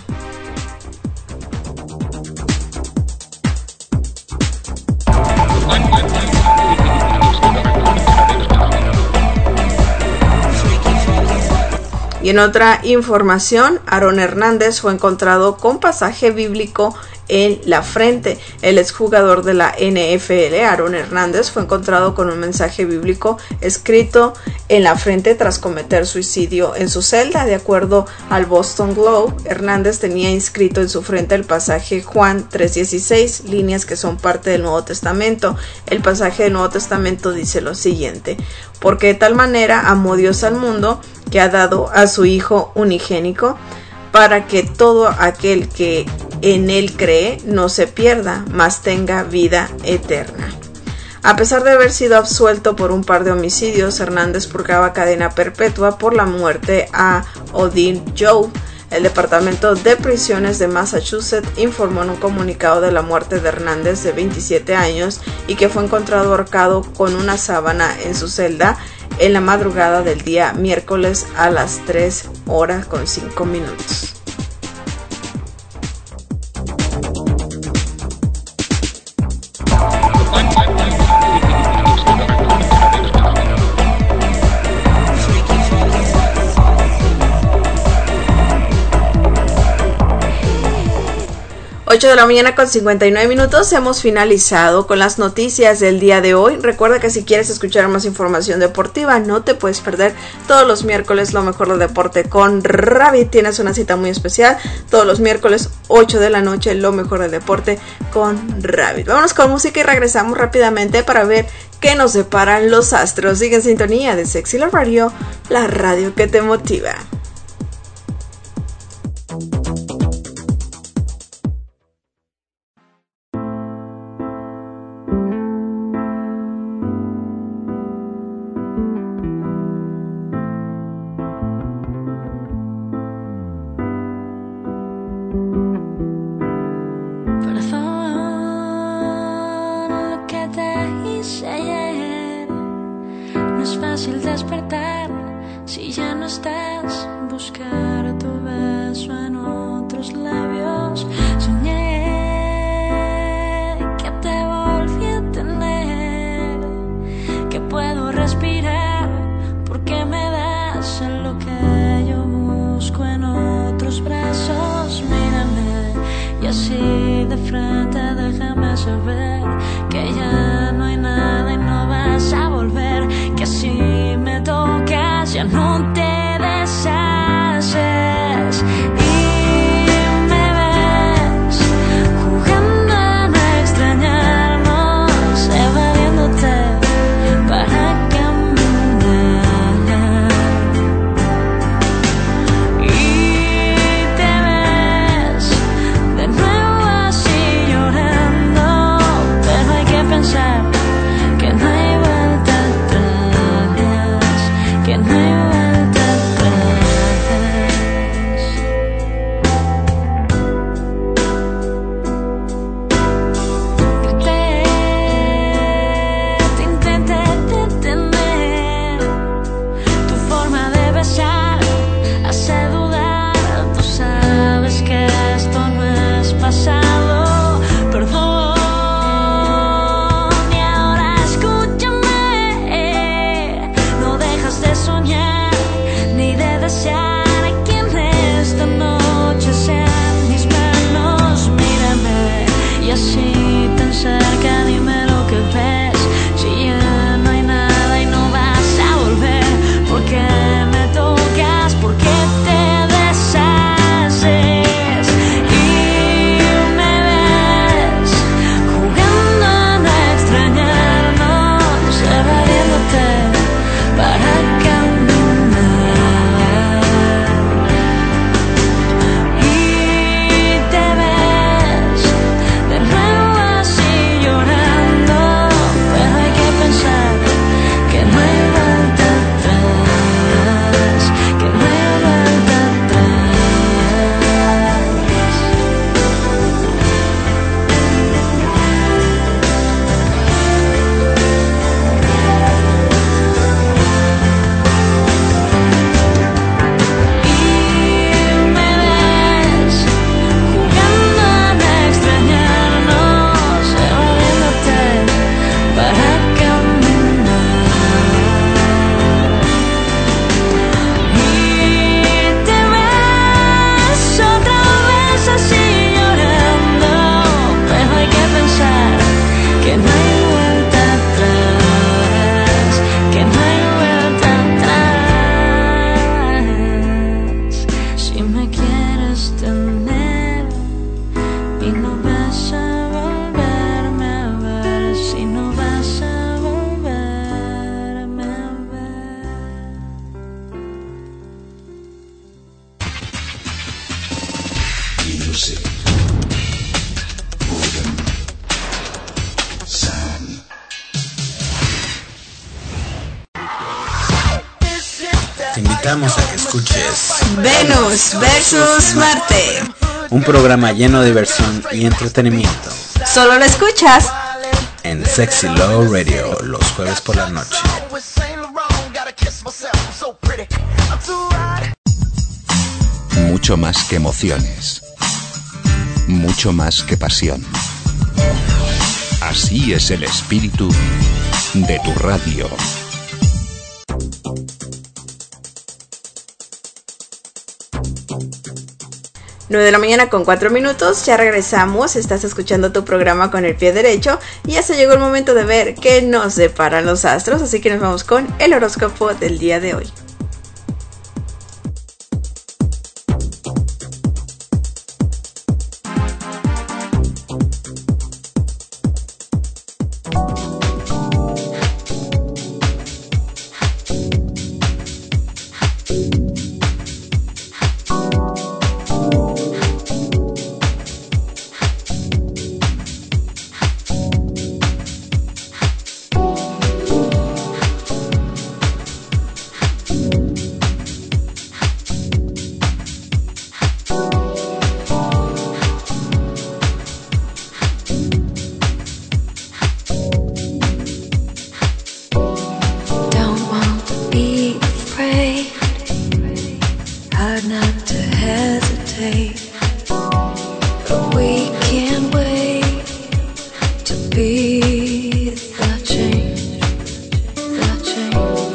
Y en otra información, Aaron Hernández fue encontrado con pasaje bíblico en la frente. El exjugador de la NFL, Aaron Hernández, fue encontrado con un mensaje bíblico escrito en la frente tras cometer suicidio en su celda. De acuerdo al Boston Globe, Hernández tenía inscrito en su frente el pasaje Juan 3:16, líneas que son parte del Nuevo Testamento. El pasaje del Nuevo Testamento dice lo siguiente: porque de tal manera amó Dios al mundo que ha dado a su Hijo unigénico, para que todo aquel que en él cree no se pierda, mas tenga vida eterna. A pesar de haber sido absuelto por un par de homicidios, Hernández purgaba cadena perpetua por la muerte a Odin Joe. El Departamento de Prisiones de Massachusetts informó en un comunicado de la muerte de Hernández, de 27 años, y que fue encontrado ahorcado con una sábana en su celda en la madrugada del día miércoles a las 3:05. 8 de la mañana con 59 minutos, hemos finalizado con las noticias del día de hoy. Recuerda que si quieres escuchar más información deportiva, no te puedes perder todos los miércoles lo mejor del deporte con Rabbit. Tienes una cita muy especial todos los miércoles 8 de la noche, lo mejor del deporte con Rabbit. Vámonos con música y regresamos rápidamente para ver qué nos deparan los astros. Sigue en sintonía de Sexy Love Radio, la radio que te motiva. fácil despertar si ya no estás. Buscar tu beso en otros labios. Soñé que te volví a tener, que puedo respirar porque me das lo que yo busco en otros brazos. Mírame y así de frente déjame saber que ya no hay nada y no vas a volver, que si me tocas ya no te deshaces. Y me ves jugando a extrañarnos, evadiéndote para caminar. Y te ves de nuevo así llorando, pero hay que pensar que no hay vuelta atrás, que no hay vuelta atrás. Te intenté detener, tu forma de besar hace dudar. Tú sabes que esto no es pasado, perdón. Y ahora escúchame, no dejas de soñar ni de desear que en esta noche sean mis manos. Mírame y así tan cerca dime lo que ves, si ya no hay nada y no vas a volver, porque me tocas, porque te deshaces. Y me ves jugando a no extrañarnos, evadiéndote para caminar. Y te ves de nuevo así llorando, pero hay que pensar que no hay vuelta atrás, que no hay vuelta atrás. Y me ves jugando a no extrañarnos, evadiéndote para caminar. Y te ves otra vez así llorando, pero hay que pensar que no hay vuelta atrás, que no hay vuelta atrás. Si me quieres tener y no vas a volverme a ver, si no vas a volverme a ver. Music. Rhythm. Sound. Te invitamos a que escuches Venus versus Marte. un programa lleno de diversión y entretenimiento Solo lo escuchas en Sexy Love Radio los jueves por la noche. Mucho más que emociones. Mucho más que pasión. Así es el espíritu de tu radio. 9 de la mañana con 4 minutos, ya regresamos, estás escuchando tu programa con el pie derecho y ya se llegó el momento de ver qué nos deparan los astros, así que nos vamos con el horóscopo del día de hoy. we can't wait to be the change, the change,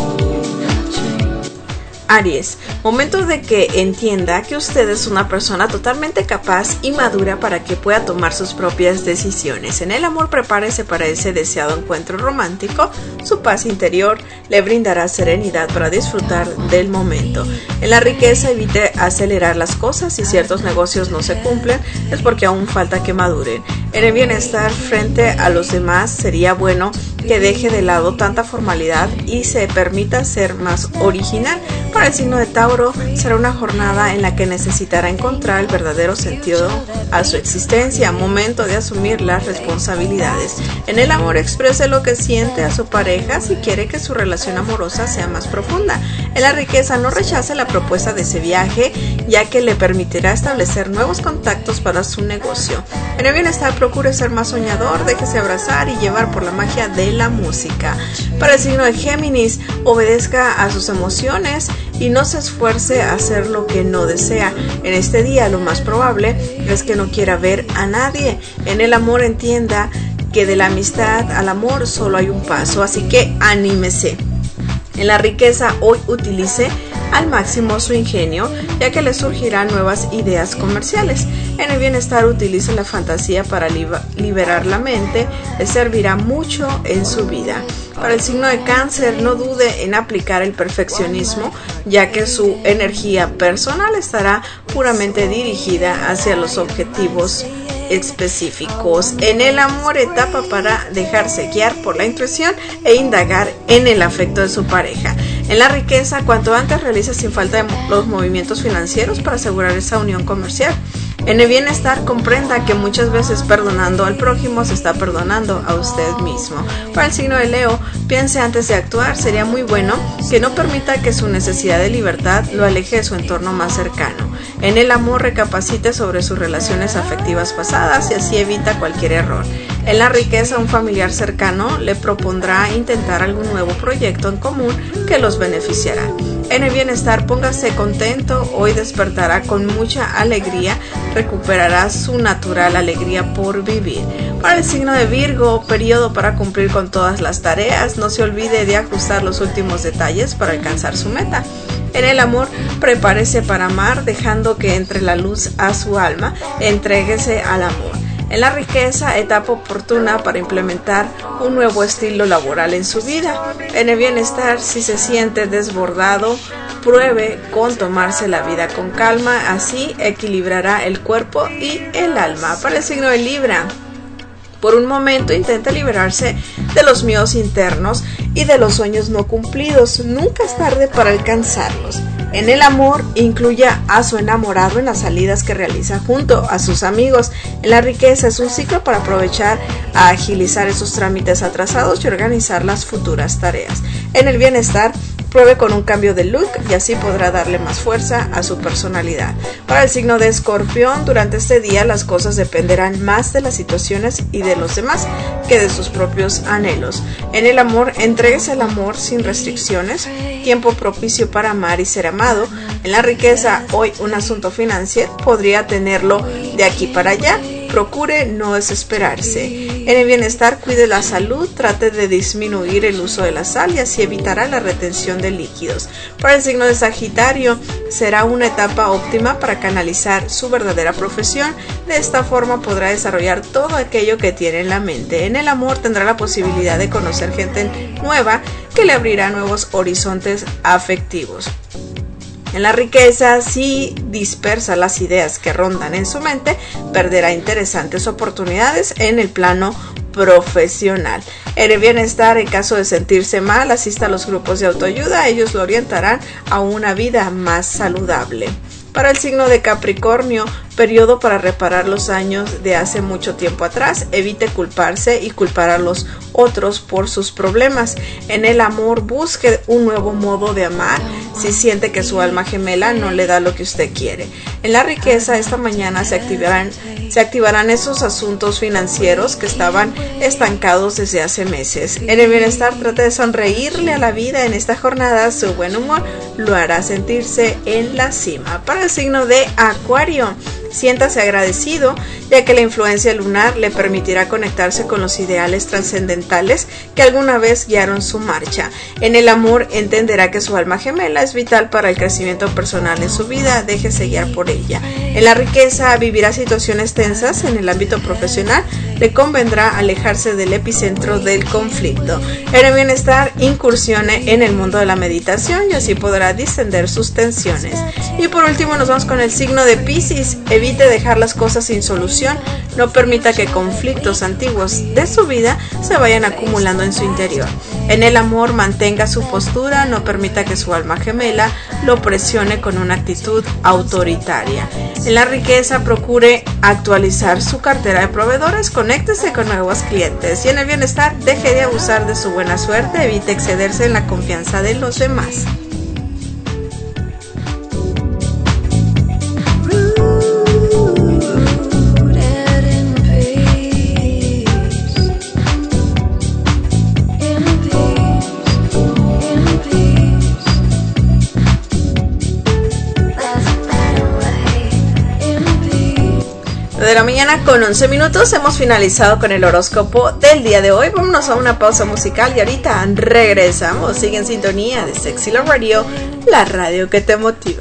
the change. Aries, momento de que entienda que usted es una persona totalmente capaz y madura para que pueda tomar sus propias decisiones. En el amor, prepárese para ese deseado encuentro romántico. Su paz interior le brindará serenidad para disfrutar del momento. En la riqueza, evite acelerar las cosas. Si ciertos negocios no se cumplen, es porque aún falta que maduren. En el bienestar frente a los demás, sería bueno que deje de lado tanta formalidad y se permita ser más original. Para el signo de Tauro, será una jornada en la que necesitará encontrar el verdadero sentido a su existencia, momento de asumir las responsabilidades. En el amor, exprese lo que siente a su pareja si quiere que su relación amorosa sea más profunda. En la riqueza, no rechace la propuesta de ese viaje, ya que le permitirá establecer nuevos contactos para su negocio. En el bienestar, procure ser más soñador, déjese abrazar y llevar por la magia de la música. Para el signo de Géminis, obedezca a sus emociones y no se esfuerce a hacer lo que no desea. En este día, lo más probable es que no quiera ver a nadie. En el amor, entienda que de la amistad al amor solo hay un paso, así que anímese. En la riqueza, hoy utilice al máximo su ingenio, ya que le surgirán nuevas ideas comerciales. En el bienestar, utilice la fantasía para liberar la mente, le servirá mucho en su vida. Para el signo de Cáncer, no dude en aplicar el perfeccionismo, ya que su energía personal estará puramente dirigida hacia los objetivos específicos. En el amor, etapa para dejarse guiar por la intuición e indagar en el afecto de su pareja. En la riqueza, cuanto antes realice sin falta los movimientos financieros para asegurar esa unión comercial. En el bienestar, comprenda que muchas veces perdonando al prójimo se está perdonando a usted mismo. Para el signo de Leo, piense antes de actuar. Sería muy bueno que no permita que su necesidad de libertad lo aleje de su entorno más cercano. En el amor, recapacite sobre sus relaciones afectivas pasadas y así evita cualquier error. En la riqueza, un familiar cercano le propondrá intentar algún nuevo proyecto en común que los beneficiará. En el bienestar, póngase contento, hoy despertará con mucha alegría, recuperará su natural alegría por vivir. Para el signo de Virgo, periodo para cumplir con todas las tareas, no se olvide de ajustar los últimos detalles para alcanzar su meta. En el amor, prepárese para amar, dejando que entre la luz a su alma, entréguese al amor. En la riqueza, etapa oportuna para implementar un nuevo estilo laboral en su vida. En el bienestar, si se siente desbordado, pruebe con tomarse la vida con calma, así equilibrará el cuerpo y el alma. Para el signo de Libra, por un momento intente liberarse de los miedos internos y de los sueños no cumplidos. Nunca es tarde para alcanzarlos. En el amor, incluya a su enamorado en las salidas que realiza junto a sus amigos. En la riqueza, es un ciclo para aprovechar a agilizar esos trámites atrasados y organizar las futuras tareas. En el bienestar, pruebe con un cambio de look y así podrá darle más fuerza a su personalidad. Para el signo de Escorpión, durante este día las cosas dependerán más de las situaciones y de los demás que de sus propios anhelos. En el amor, entréguese al amor sin restricciones, tiempo propicio para amar y ser amado. En la riqueza, hoy un asunto financiero podría tenerlo de aquí para allá. Procure no desesperarse. En el bienestar, cuide la salud, trate de disminuir el uso de la sal y así evitará la retención de líquidos. Para el signo de Sagitario, será una etapa óptima para canalizar su verdadera profesión. De esta forma podrá desarrollar todo aquello que tiene en la mente. En el amor, tendrá la posibilidad de conocer gente nueva que le abrirá nuevos horizontes afectivos. En la riqueza, si dispersa las ideas que rondan en su mente, perderá interesantes oportunidades en el plano profesional. En el bienestar, en caso de sentirse mal, asista a los grupos de autoayuda, ellos lo orientarán a una vida más saludable. Para el signo de Capricornio, periodo para reparar los daños de hace mucho tiempo atrás. Evite culparse y culpar a los otros por sus problemas. En el amor, busque un nuevo modo de amar si siente que su alma gemela no le da lo que usted quiere. En la riqueza, esta mañana se activarán esos asuntos financieros que estaban estancados desde hace meses. En el bienestar, trate de sonreírle a la vida en esta jornada. Su buen humor lo hará sentirse en la cima. Para el signo de Acuario, Siéntase agradecido, ya que la influencia lunar le permitirá conectarse con los ideales trascendentales que alguna vez guiaron su marcha. En el amor entenderá que su alma gemela es vital para el crecimiento personal en su vida, déjese guiar por ella. En la riqueza vivirá situaciones tensas. En el ámbito profesional le convendrá alejarse del epicentro del conflicto. En el bienestar incursione en el mundo de la meditación y así podrá distender sus tensiones. Y por último nos vamos con el signo de Piscis. Evite dejar las cosas sin solución, no permita que conflictos antiguos de su vida se vayan acumulando en su interior. En el amor mantenga su postura, no permita que su alma gemela lo presione con una actitud autoritaria. En la riqueza procure actualizar su cartera de proveedores, conéctese con nuevos clientes. Y en el bienestar deje de abusar de su buena suerte, evite excederse en la confianza de los demás. De la mañana con 11 minutos hemos finalizado con el horóscopo del día de hoy. Vámonos a una pausa musical y ahorita regresamos. Sigue en sintonía de Sexy Love Radio, la radio que te motiva.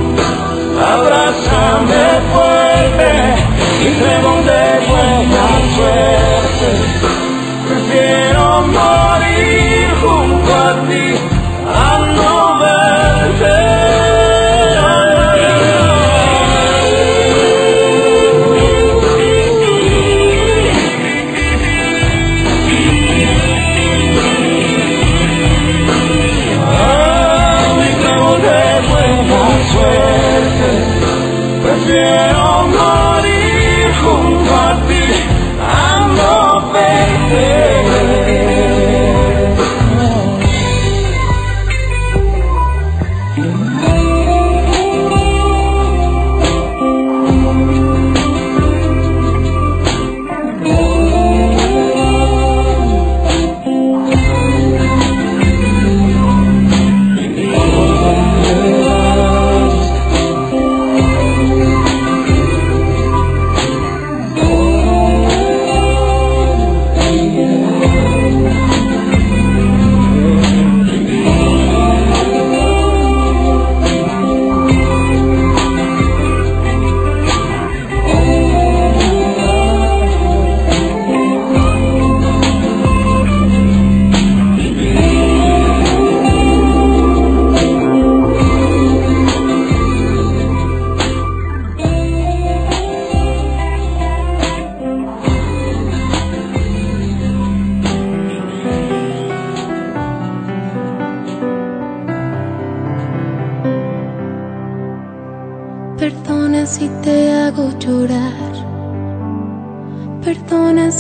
Abrázame fuerte y creo de buena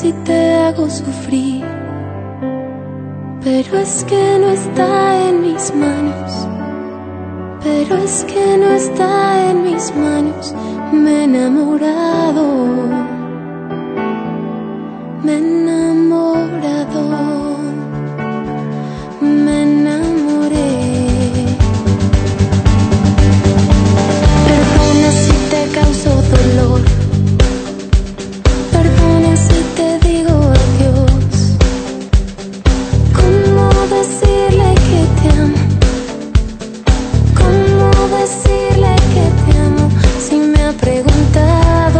si te hago sufrir, pero es que no está en mis manos. Pero es que no está en mis manos. Me he enamorado. Me he enamorado. Me enamoré. Perdona si te causo dolor. Perdona si te digo adiós. ¿Cómo decirle que te amo? ¿Cómo decirle que te amo si me ha preguntado?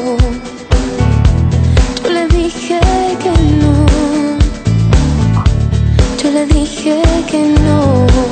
Yo le dije que no. Yo le dije que no.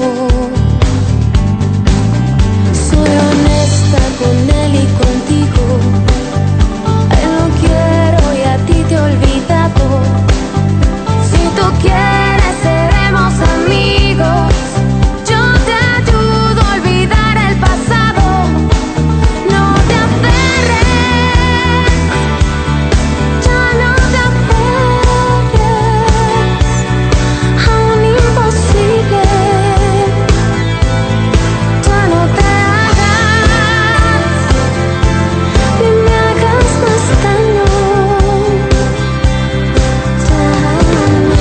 Soy honesta con él y contigo. A él no quiero y a ti te he olvidado. Si tú quieres seremos amigos. Yo te ayudo a olvidar el pasado. No te aferres. Ya no te aferres a un imposible. Ya no te hagas ni me hagas más daño. Ya no.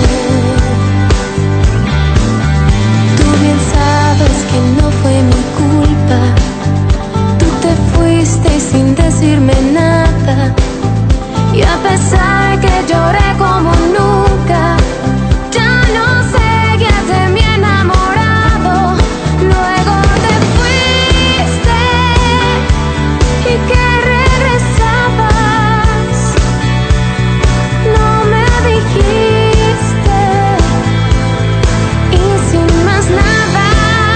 Tú bien sabes que no fue mi culpa. Tú te fuiste y sin decirme nada. Y a pesar que lloré como nunca, ya no seguías de mi enamorado. Luego te fuiste y que regresabas. No me dijiste y sin más nada.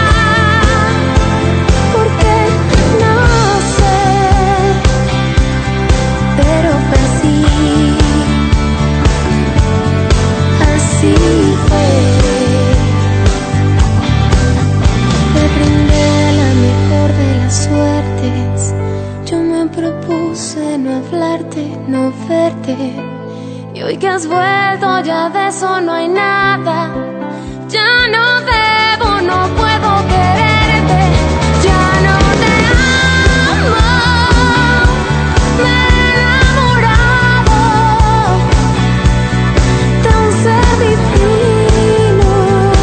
Porque no sé, pero fue así. Así fue. Te brindé la mejor de las suertes. Yo me propuse no hablarte, no verte. Y hoy que has vuelto ya de eso no hay nada. Ya no debo, no puedo quererte. Ya no te amo. Me he enamorado de un ser divino,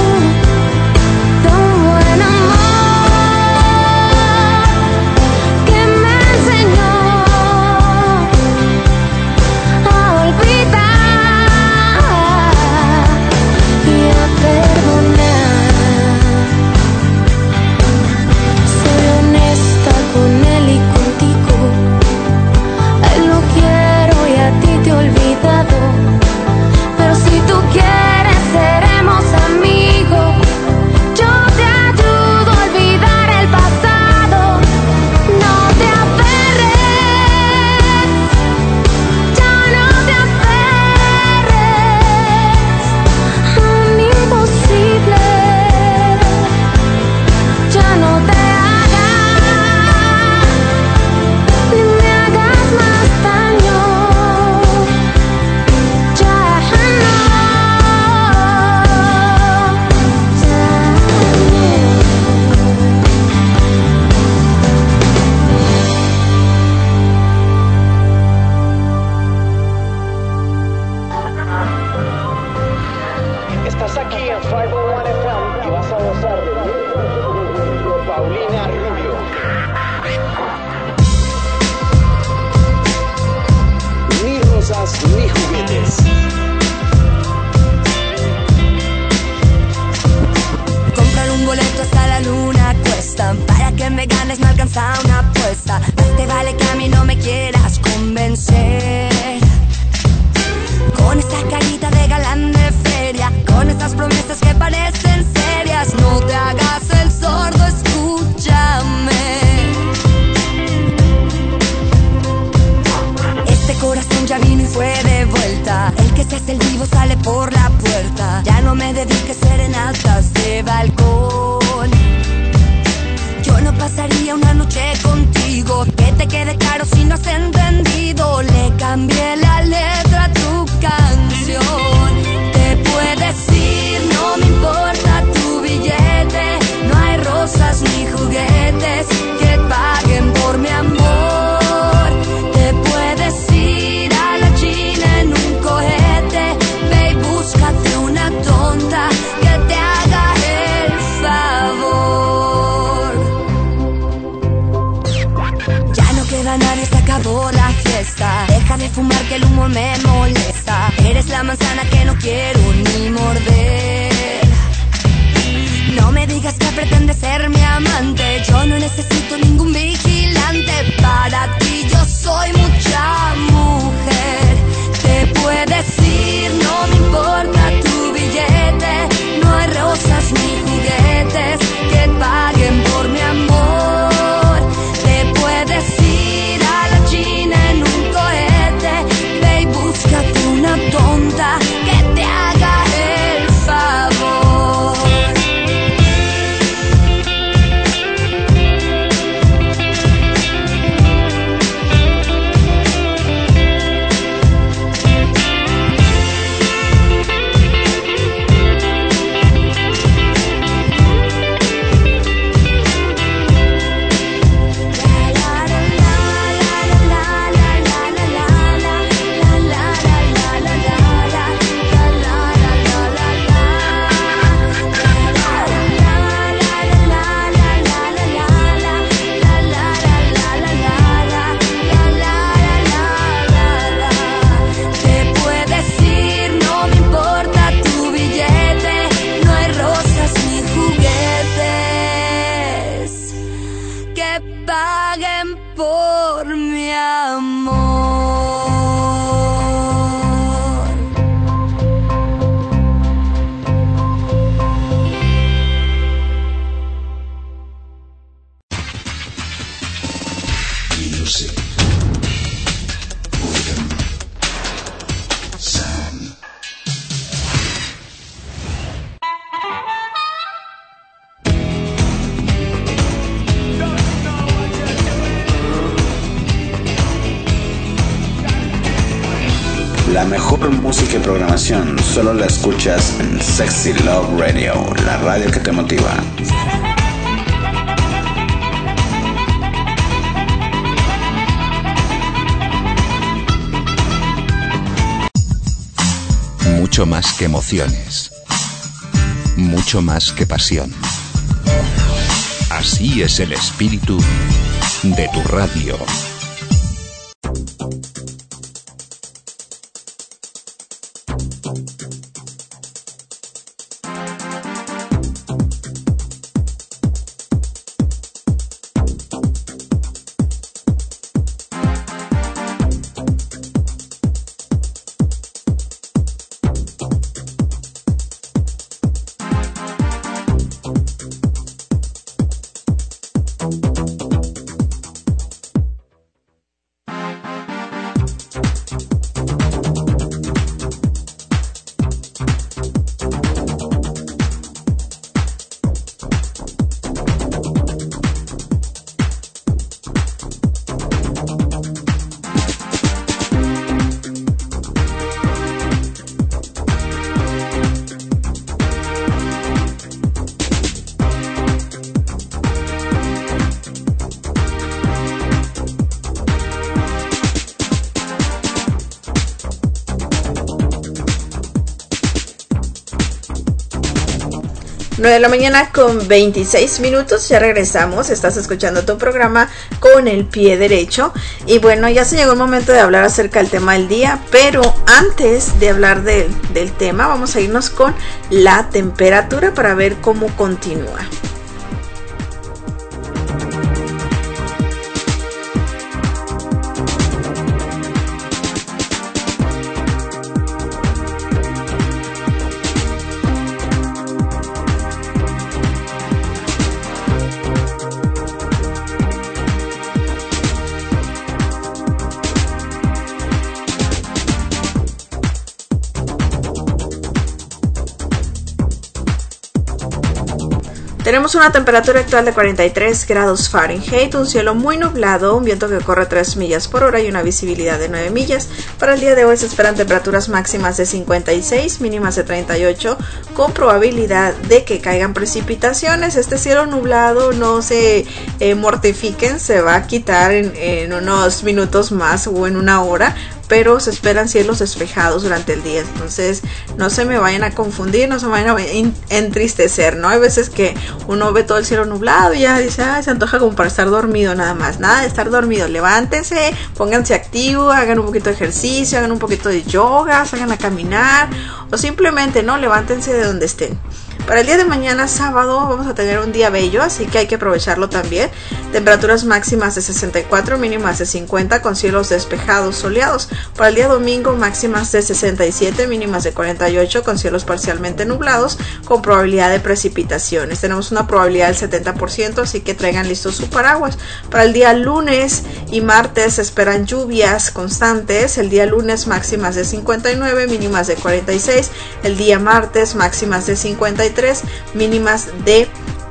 de un buen amor que me enseñó a olvidar y a perdonar. Soy honesta con él y contigo. A él no quiero y a ti te he olvidado. Pero si tú quieres seremos amigos. Yo te ayudo a olvidar el pasado. No te aferres. Ya no te aferres a un imposible. Ya no te hagas ni me hagas más daño. Ya no. Estás aquí en 501 FM y vas a gozar de Paulina Rubio. Ni rosas ni juguetes. Comprar un boleto hasta la luna cuesta. Para que me ganes me alcanza una apuesta. Más te vale que a mí no me quieras convencer. Con esa carita de galán de feria, con estas promesas que parecen serias. No te hagas el sordo, escúchame. Este corazón ya vino y fue de vuelta. El que se fumar que el humo me molesta. Eres la manzana que no quiero ni morder. No me digas que pretendes ser mi amante. Yo no necesito ningún vigilante. Para ti yo soy mucha mujer. Te puedes ir, no me importa tu billete. No hay rosas ni juguetes que paguen por mi amor. Te puedes ir a la China en un cohete. Ve y búscate una tonta que te haga el favor. La mejor música y programación solo la escuchas en Sexy Love Radio, la radio que te motiva. Mucho más que emociones, mucho más que pasión. Así es el espíritu de tu radio. De la mañana con 26 minutos, ya regresamos. Estás escuchando tu programa Con el Pie Derecho. Y bueno, ya se llegó el momento de hablar acerca del tema del día. Pero antes de hablar del tema, vamos a irnos con la temperatura para ver cómo continúa. Tenemos una temperatura actual de 43 grados Fahrenheit, un cielo muy nublado, un viento que corre 3 millas por hora y una visibilidad de 9 millas. Para el día de hoy se esperan temperaturas máximas de 56, mínimas de 38, con probabilidad de que caigan precipitaciones. Este cielo nublado, no se mortifiquen, se va a quitar en unos minutos más o en una hora, pero se esperan cielos despejados durante el día. Entonces no se me vayan a confundir, no se me vayan a entristecer, ¿no? Hay veces que uno ve todo el cielo nublado y ya dice, se antoja como para estar dormido nada más. Nada de estar dormido, levántense, pónganse activos, hagan un poquito de ejercicio, hagan un poquito de yoga, salgan a caminar o simplemente, ¿no? Levántense de donde estén. Para el día de mañana, sábado, vamos a tener un día bello, así que hay que aprovecharlo también. Temperaturas máximas de 64, mínimas de 50, con cielos despejados, soleados. Para el día domingo, máximas de 67, mínimas de 48, con cielos parcialmente nublados, con probabilidad de precipitaciones. Tenemos una probabilidad del 70%, así que traigan listos su paraguas. Para el día lunes y martes se esperan lluvias constantes. El día lunes, máximas de 59, mínimas de 46. El día martes, máximas de 53, mínimas de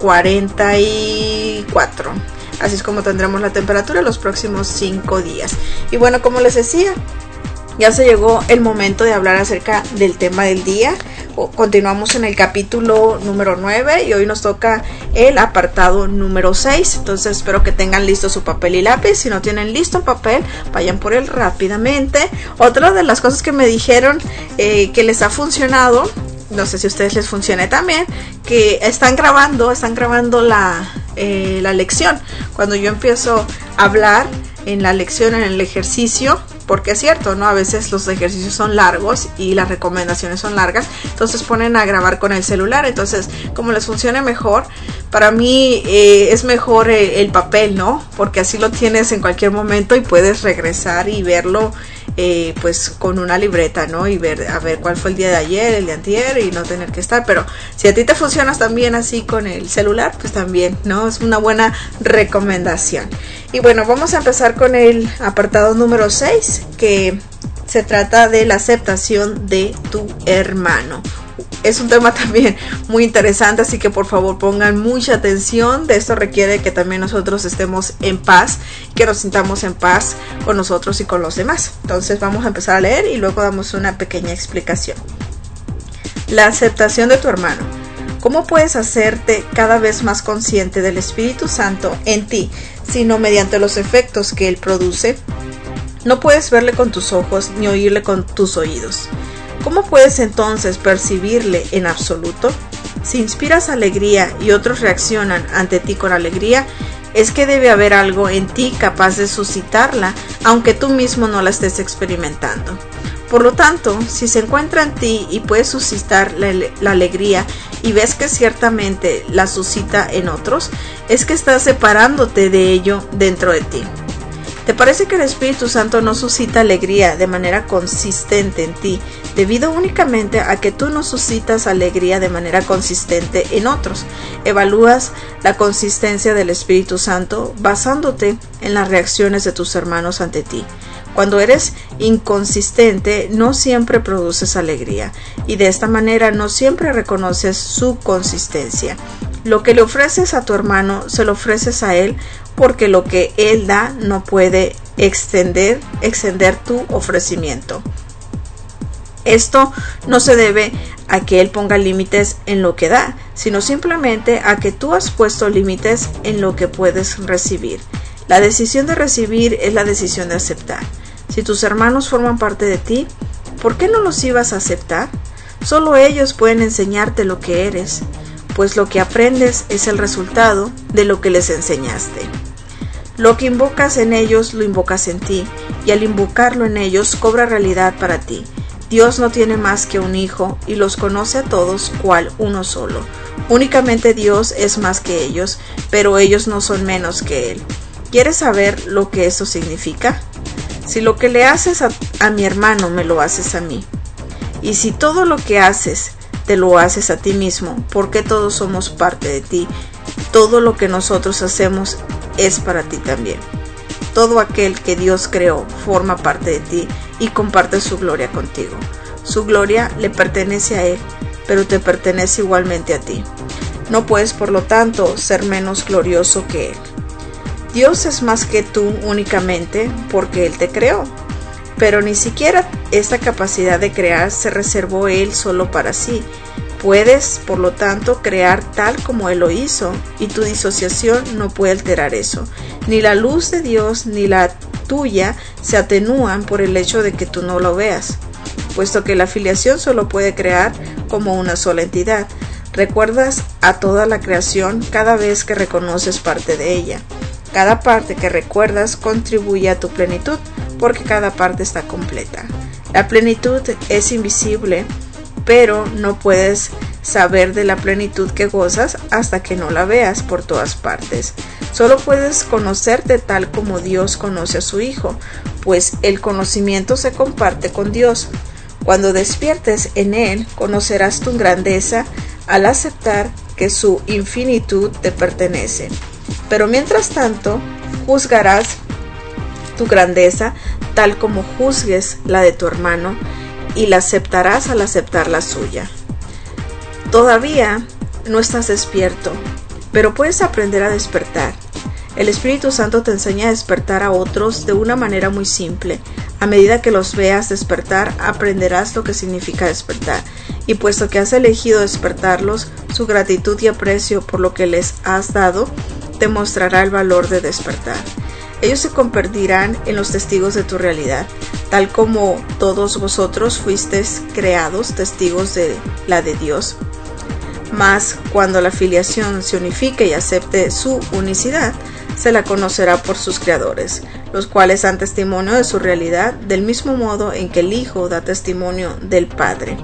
44. Así es como tendremos la temperatura los próximos 5 días. Y bueno, como les decía, ya se llegó el momento de hablar acerca del tema del día. Continuamos en el capítulo número 9 y hoy nos toca el apartado número 6. Entonces espero que tengan listo su papel y lápiz. Si no tienen listo el papel, vayan por él rápidamente. Otra de las cosas que me dijeron que les ha funcionado, no sé si a ustedes les funcione también, que están grabando la lección. Cuando yo empiezo a hablar en la lección, en el ejercicio, porque es cierto, ¿no? A veces los ejercicios son largos y las recomendaciones son largas, entonces ponen a grabar con el celular. Entonces, como les funcione mejor, para mí es mejor el papel, ¿no? Porque así lo tienes en cualquier momento y puedes regresar y verlo pues con una libreta, ¿no? Y ver a ver cuál fue el día de ayer, el de antier, y no tener que estar. Pero si a ti te funciona también así con el celular, pues también, ¿no? Es una buena recomendación. Y bueno, vamos a empezar con el apartado número 6, que se trata de la aceptación de tu hermano. Es un tema también muy interesante, así que por favor pongan mucha atención. De esto requiere que también nosotros estemos en paz, que nos sintamos en paz con nosotros y con los demás. Entonces vamos a empezar a leer y luego damos una pequeña explicación. La aceptación de tu hermano. ¿Cómo puedes hacerte cada vez más consciente del Espíritu Santo en ti, sino mediante los efectos que Él produce? No puedes verle con tus ojos ni oírle con tus oídos. ¿Cómo puedes entonces percibirle en absoluto? Si inspiras alegría y otros reaccionan ante ti con alegría, es que debe haber algo en ti capaz de suscitarla, aunque tú mismo no la estés experimentando. Por lo tanto, si se encuentra en ti y puedes suscitar la alegría y ves que ciertamente la suscita en otros, es que estás separándote de ello dentro de ti. ¿Te parece que el Espíritu Santo no suscita alegría de manera consistente en ti, debido únicamente a que tú no suscitas alegría de manera consistente en otros? Evalúas la consistencia del Espíritu Santo basándote en las reacciones de tus hermanos ante ti. Cuando eres inconsistente, no siempre produces alegría, y de esta manera no siempre reconoces su consistencia. Lo que le ofreces a tu hermano, se lo ofreces a él, porque lo que él da no puede extender tu ofrecimiento. Esto no se debe a que él ponga límites en lo que da, sino simplemente a que tú has puesto límites en lo que puedes recibir. La decisión de recibir es la decisión de aceptar. Si tus hermanos forman parte de ti, ¿por qué no los ibas a aceptar? Solo ellos pueden enseñarte lo que eres, pues lo que aprendes es el resultado de lo que les enseñaste. Lo que invocas en ellos lo invocas en ti, y al invocarlo en ellos cobra realidad para ti. Dios no tiene más que un hijo y los conoce a todos cual uno solo. Únicamente Dios es más que ellos, pero ellos no son menos que Él. ¿Quieres saber lo que eso significa? Si lo que le haces a mi hermano me lo haces a mí, y si todo lo que haces te lo haces a ti mismo, porque todos somos parte de ti, todo lo que nosotros hacemos es para ti también. Todo aquel que Dios creó forma parte de ti y comparte su gloria contigo. Su gloria le pertenece a Él, pero te pertenece igualmente a ti. No puedes, por lo tanto, ser menos glorioso que Él. Dios es más que tú únicamente porque Él te creó, pero ni siquiera esta capacidad de crear se reservó Él solo para sí. Puedes, por lo tanto, crear tal como Él lo hizo, y tu disociación no puede alterar eso. Ni la luz de Dios ni la tuya se atenúan por el hecho de que tú no lo veas, puesto que la filiación solo puede crear como una sola entidad. Recuerdas a toda la creación cada vez que reconoces parte de ella. Cada parte que recuerdas contribuye a tu plenitud, porque cada parte está completa. La plenitud es invisible, pero no puedes saber de la plenitud que gozas hasta que no la veas por todas partes. Solo puedes conocerte tal como Dios conoce a su Hijo, pues el conocimiento se comparte con Dios. Cuando despiertes en Él, conocerás tu grandeza al aceptar que su infinitud te pertenece. Pero mientras tanto, juzgarás tu grandeza tal como juzgues la de tu hermano, y la aceptarás al aceptar la suya. Todavía no estás despierto, pero puedes aprender a despertar. El Espíritu Santo te enseña a despertar a otros de una manera muy simple. A medida que los veas despertar, aprenderás lo que significa despertar. Y puesto que has elegido despertarlos, su gratitud y aprecio por lo que les has dado te mostrará el valor de despertar. Ellos se convertirán en los testigos de tu realidad, tal como todos vosotros fuisteis creados testigos de la de Dios. Mas cuando la filiación se unifique y acepte su unicidad, se la conocerá por sus creadores, los cuales dan testimonio de su realidad del mismo modo en que el Hijo da testimonio del Padre.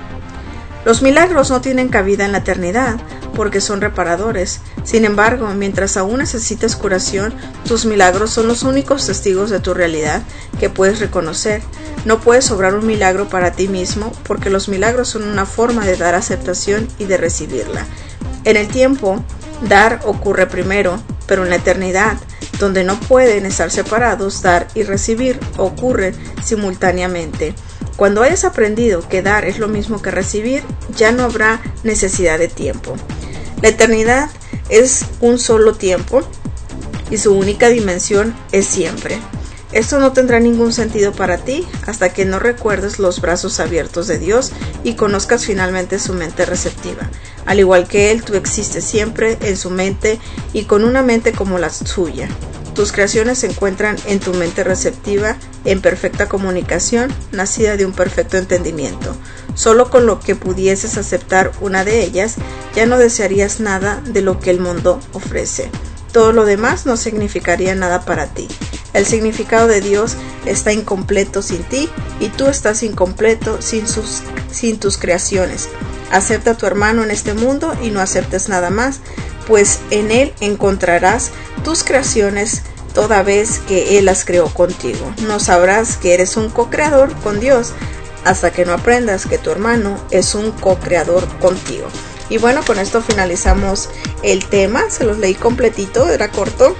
Los milagros no tienen cabida en la eternidad, porque son reparadores. Sin embargo, mientras aún necesites curación, tus milagros son los únicos testigos de tu realidad que puedes reconocer. No puedes obrar un milagro para ti mismo, porque los milagros son una forma de dar aceptación y de recibirla. En el tiempo, dar ocurre primero, pero en la eternidad, donde no pueden estar separados, dar y recibir ocurren simultáneamente. Cuando hayas aprendido que dar es lo mismo que recibir, ya no habrá necesidad de tiempo. La eternidad es un solo tiempo y su única dimensión es siempre. Esto no tendrá ningún sentido para ti hasta que no recuerdes los brazos abiertos de Dios y conozcas finalmente su mente receptiva. Al igual que Él, tú existes siempre en su mente y con una mente como la suya. Tus creaciones se encuentran en tu mente receptiva, en perfecta comunicación, nacida de un perfecto entendimiento. Solo con lo que pudieses aceptar una de ellas, ya no desearías nada de lo que el mundo ofrece. Todo lo demás no significaría nada para ti. El significado de Dios está incompleto sin ti, y tú estás incompleto sin tus creaciones. Acepta a tu hermano en este mundo y no aceptes nada más, pues en él encontrarás tus creaciones toda vez que él las creó contigo. No sabrás que eres un co-creador con Dios hasta que no aprendas que tu hermano es un co-creador contigo. Y bueno, con esto finalizamos el tema. Se los leí completito, era corto.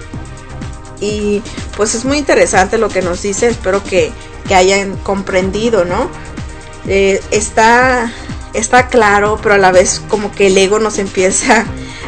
Y pues es muy interesante lo que nos dice. Espero que hayan comprendido, ¿no? Está claro, pero a la vez como que el ego nos empieza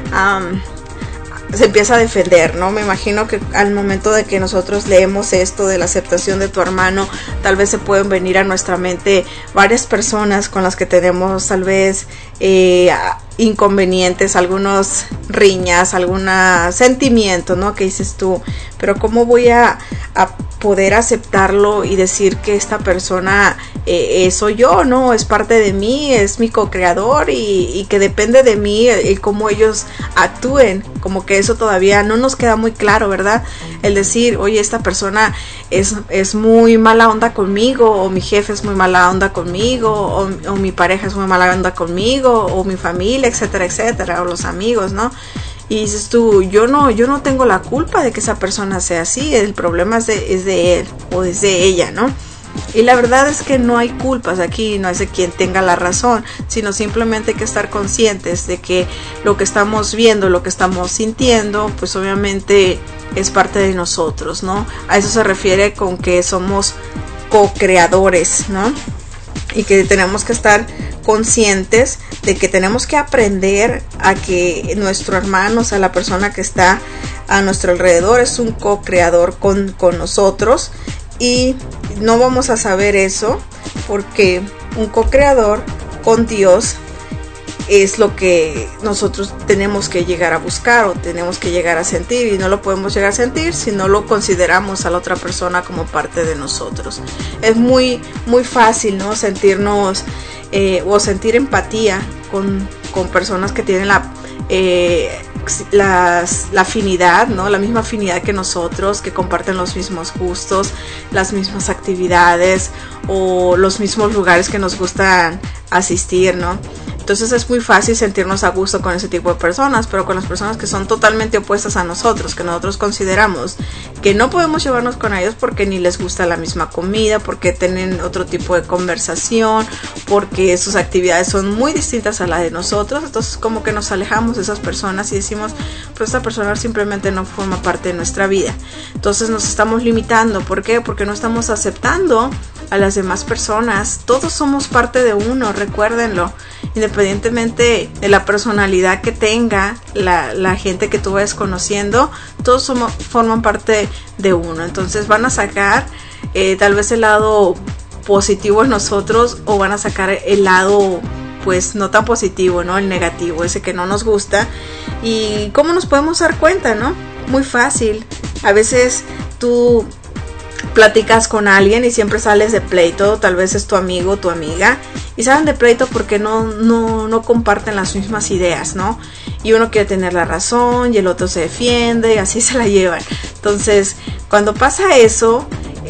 se empieza a defender, ¿no? Me imagino que al momento de que nosotros leemos esto de la aceptación de tu hermano, tal vez se pueden venir a nuestra mente varias personas con las que tenemos tal vez inconvenientes, algunos riñas, algunos sentimientos, ¿no? Que dices tú, pero ¿cómo voy a poder aceptarlo y decir que esta persona soy yo, ¿no? Es parte de mí, es mi co-creador y que depende de mí el cómo ellos actúen? Como que eso todavía no nos queda muy claro, ¿verdad? El decir, oye, esta persona es muy mala onda conmigo, o mi jefe es muy mala onda conmigo, o mi pareja es muy mala onda conmigo, o mi familia, etcétera, etcétera, o los amigos, ¿no? Y dices tú, yo no tengo la culpa de que esa persona sea así, el problema es de él o es de ella, ¿no? Y la verdad es que no hay culpas aquí, no es de quien tenga la razón, sino simplemente hay que estar conscientes de que lo que estamos viendo, lo que estamos sintiendo, pues obviamente es parte de nosotros, ¿no? A eso se refiere con que somos co-creadores, ¿no? Y que tenemos que estar conscientes de que tenemos que aprender a que nuestro hermano, o sea, la persona que está a nuestro alrededor, es un co-creador con nosotros, y no vamos a saber eso porque un co-creador con Dios es lo que nosotros tenemos que llegar a buscar o tenemos que llegar a sentir, y no lo podemos llegar a sentir si no lo consideramos a la otra persona como parte de nosotros. Es muy fácil, ¿no? Sentirnos o sentir empatía con personas que tienen la afinidad, ¿no? La misma afinidad que nosotros, que comparten los mismos gustos, las mismas actividades o los mismos lugares que nos gustan asistir, ¿no? Entonces es muy fácil sentirnos a gusto con ese tipo de personas, pero con las personas que son totalmente opuestas a nosotros, que nosotros consideramos que no podemos llevarnos con ellos porque ni les gusta la misma comida, porque tienen otro tipo de conversación, porque sus actividades son muy distintas a la de nosotros. Entonces como que nos alejamos de esas personas y decimos, pues esta persona simplemente no forma parte de nuestra vida. Entonces nos estamos limitando. ¿Por qué? Porque no estamos aceptando a las demás personas. Todos somos parte de uno, recuérdenlo. Independientemente de la personalidad que tenga la gente que tú vayas conociendo, todos forman parte de uno. Entonces van a sacar tal vez el lado positivo en nosotros, o van a sacar el lado pues no tan positivo, ¿no? El negativo, ese que no nos gusta. ¿Y cómo nos podemos dar cuenta, no? Muy fácil. A veces tú platicas con alguien y siempre sales de pleito, tal vez es tu amigo o tu amiga, y salen de pleito porque no comparten las mismas ideas, ¿no? Y uno quiere tener la razón y el otro se defiende y así se la llevan. Entonces, cuando pasa eso,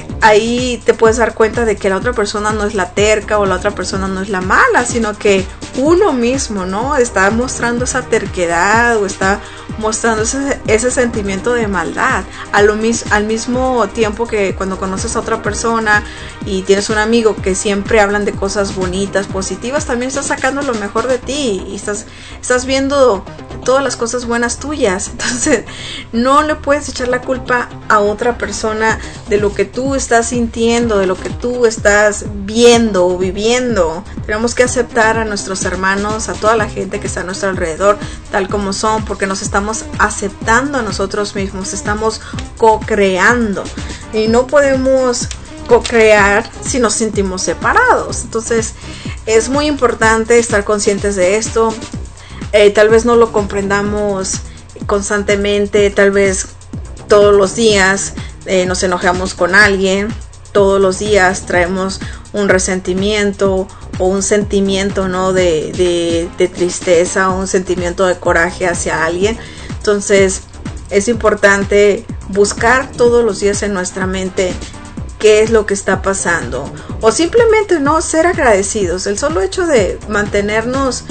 ahí te puedes dar cuenta de que la otra persona no es la terca o la otra persona no es la mala, sino que uno mismo, ¿no? Está mostrando esa terquedad o está mostrando ese sentimiento de maldad. Al mismo tiempo que cuando conoces a otra persona y tienes un amigo que siempre hablan de cosas bonitas, positivas, también estás sacando lo mejor de ti y estás viendo todas las cosas buenas tuyas. Entonces no le puedes echar la culpa a otra persona de lo que tú estás sintiendo, de lo que tú estás viendo o viviendo. Tenemos que aceptar a nuestros hermanos, a toda la gente que está a nuestro alrededor tal como son, porque nos estamos aceptando a nosotros mismos, estamos co-creando, y no podemos co-crear si nos sentimos separados. Entonces es muy importante estar conscientes de esto. Tal vez no lo comprendamos constantemente, tal vez todos los días nos enojamos con alguien, todos los días traemos un resentimiento o un sentimiento, ¿no? de tristeza o un sentimiento de coraje hacia alguien. Entonces es importante buscar todos los días en nuestra mente qué es lo que está pasando, o simplemente no ser agradecidos. El solo hecho de mantenernos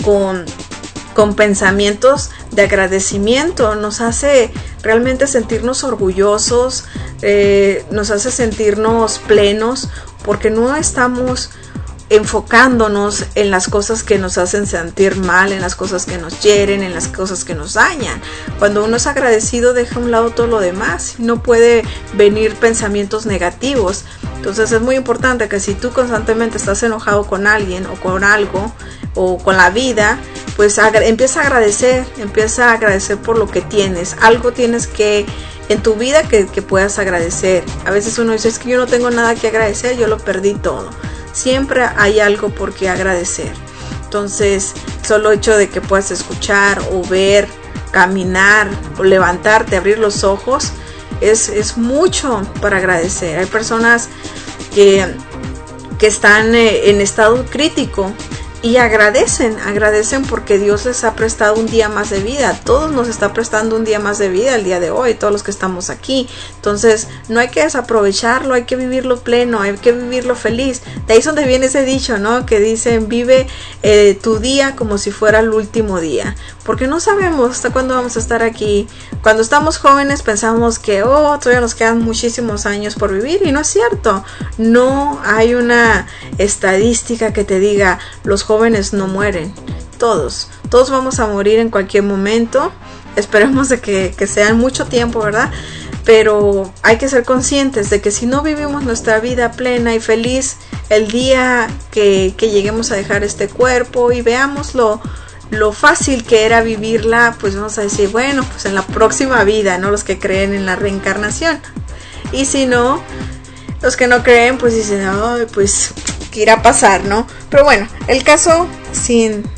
con pensamientos de agradecimiento nos hace realmente sentirnos orgullosos, nos hace sentirnos plenos, porque no estamos enfocándonos en las cosas que nos hacen sentir mal, en las cosas que nos hieren, en las cosas que nos dañan. Cuando uno es agradecido, deja a un lado todo lo demás, no puede venir pensamientos negativos. Entonces es muy importante que si tú constantemente estás enojado con alguien o con algo o con la vida, pues empieza a agradecer por lo que tienes. Algo tienes que en tu vida que puedas agradecer. A veces uno dice, es que yo no tengo nada que agradecer, yo lo perdí todo. Siempre hay algo por qué agradecer. Entonces, solo hecho de que puedas escuchar o ver, caminar o levantarte, abrir los ojos, es mucho para agradecer. Hay personas que están en estado crítico y agradecen porque Dios les ha prestado un día más de vida. Todos nos está prestando un día más de vida el día de hoy, todos los que estamos aquí. Entonces no hay que desaprovecharlo, hay que vivirlo pleno, hay que vivirlo feliz. De ahí es donde viene ese dicho, ¿no? Que dicen, vive tu día como si fuera el último día, porque no sabemos hasta cuándo vamos a estar aquí. Cuando estamos jóvenes pensamos que todavía nos quedan muchísimos años por vivir, y no es cierto. No hay una estadística que te diga los jóvenes no mueren. Todos vamos a morir en cualquier momento. Esperemos de que sea en mucho tiempo, ¿verdad? Pero hay que ser conscientes de que si no vivimos nuestra vida plena y feliz, el día que lleguemos a dejar este cuerpo y veamos lo fácil que era vivirla, pues vamos a decir, bueno, pues en la próxima vida, ¿no? Los que creen en la reencarnación. Y si no, los que no creen, pues dicen, ay, pues ¿qué irá a pasar, no? Pero bueno, el caso sin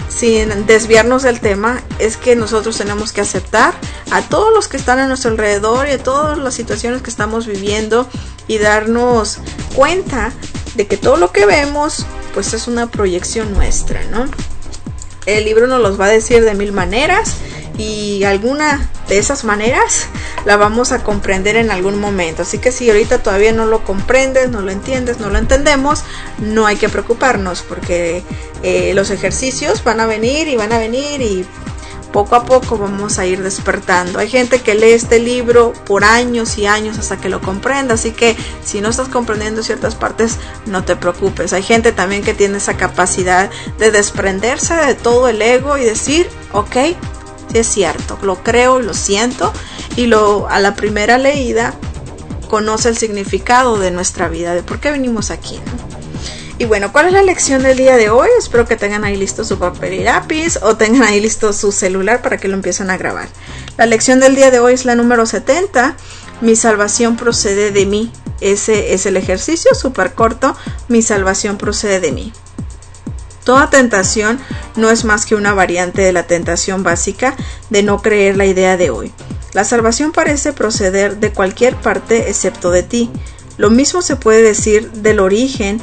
sin desviarnos del tema, es que nosotros tenemos que aceptar a todos los que están a nuestro alrededor y a todas las situaciones que estamos viviendo y darnos cuenta de que todo lo que vemos pues es una proyección nuestra, ¿no? El libro nos los va a decir de 1000 maneras y alguna de esas maneras la vamos a comprender en algún momento. Así que si ahorita todavía no lo comprendes, no lo entiendes, no lo entendemos, no hay que preocuparnos, porque los ejercicios van a venir y poco a poco vamos a ir despertando. Hay gente que lee este libro por años y años hasta que lo comprenda, así que si no estás comprendiendo ciertas partes, no te preocupes. Hay gente también que tiene esa capacidad de desprenderse de todo el ego y decir, ok, sí es cierto, lo creo, lo siento, y a la primera leída conoce el significado de nuestra vida, de por qué venimos aquí, ¿no? Y bueno, ¿cuál es la lección del día de hoy? Espero que tengan ahí listo su papel y lápiz o tengan ahí listo su celular para que lo empiecen a grabar. La lección del día de hoy es la número 70. Mi salvación procede de mí. Ese es el ejercicio súper corto. Mi salvación procede de mí. Toda tentación no es más que una variante de la tentación básica de no creer la idea de hoy. La salvación parece proceder de cualquier parte excepto de ti. Lo mismo se puede decir del origen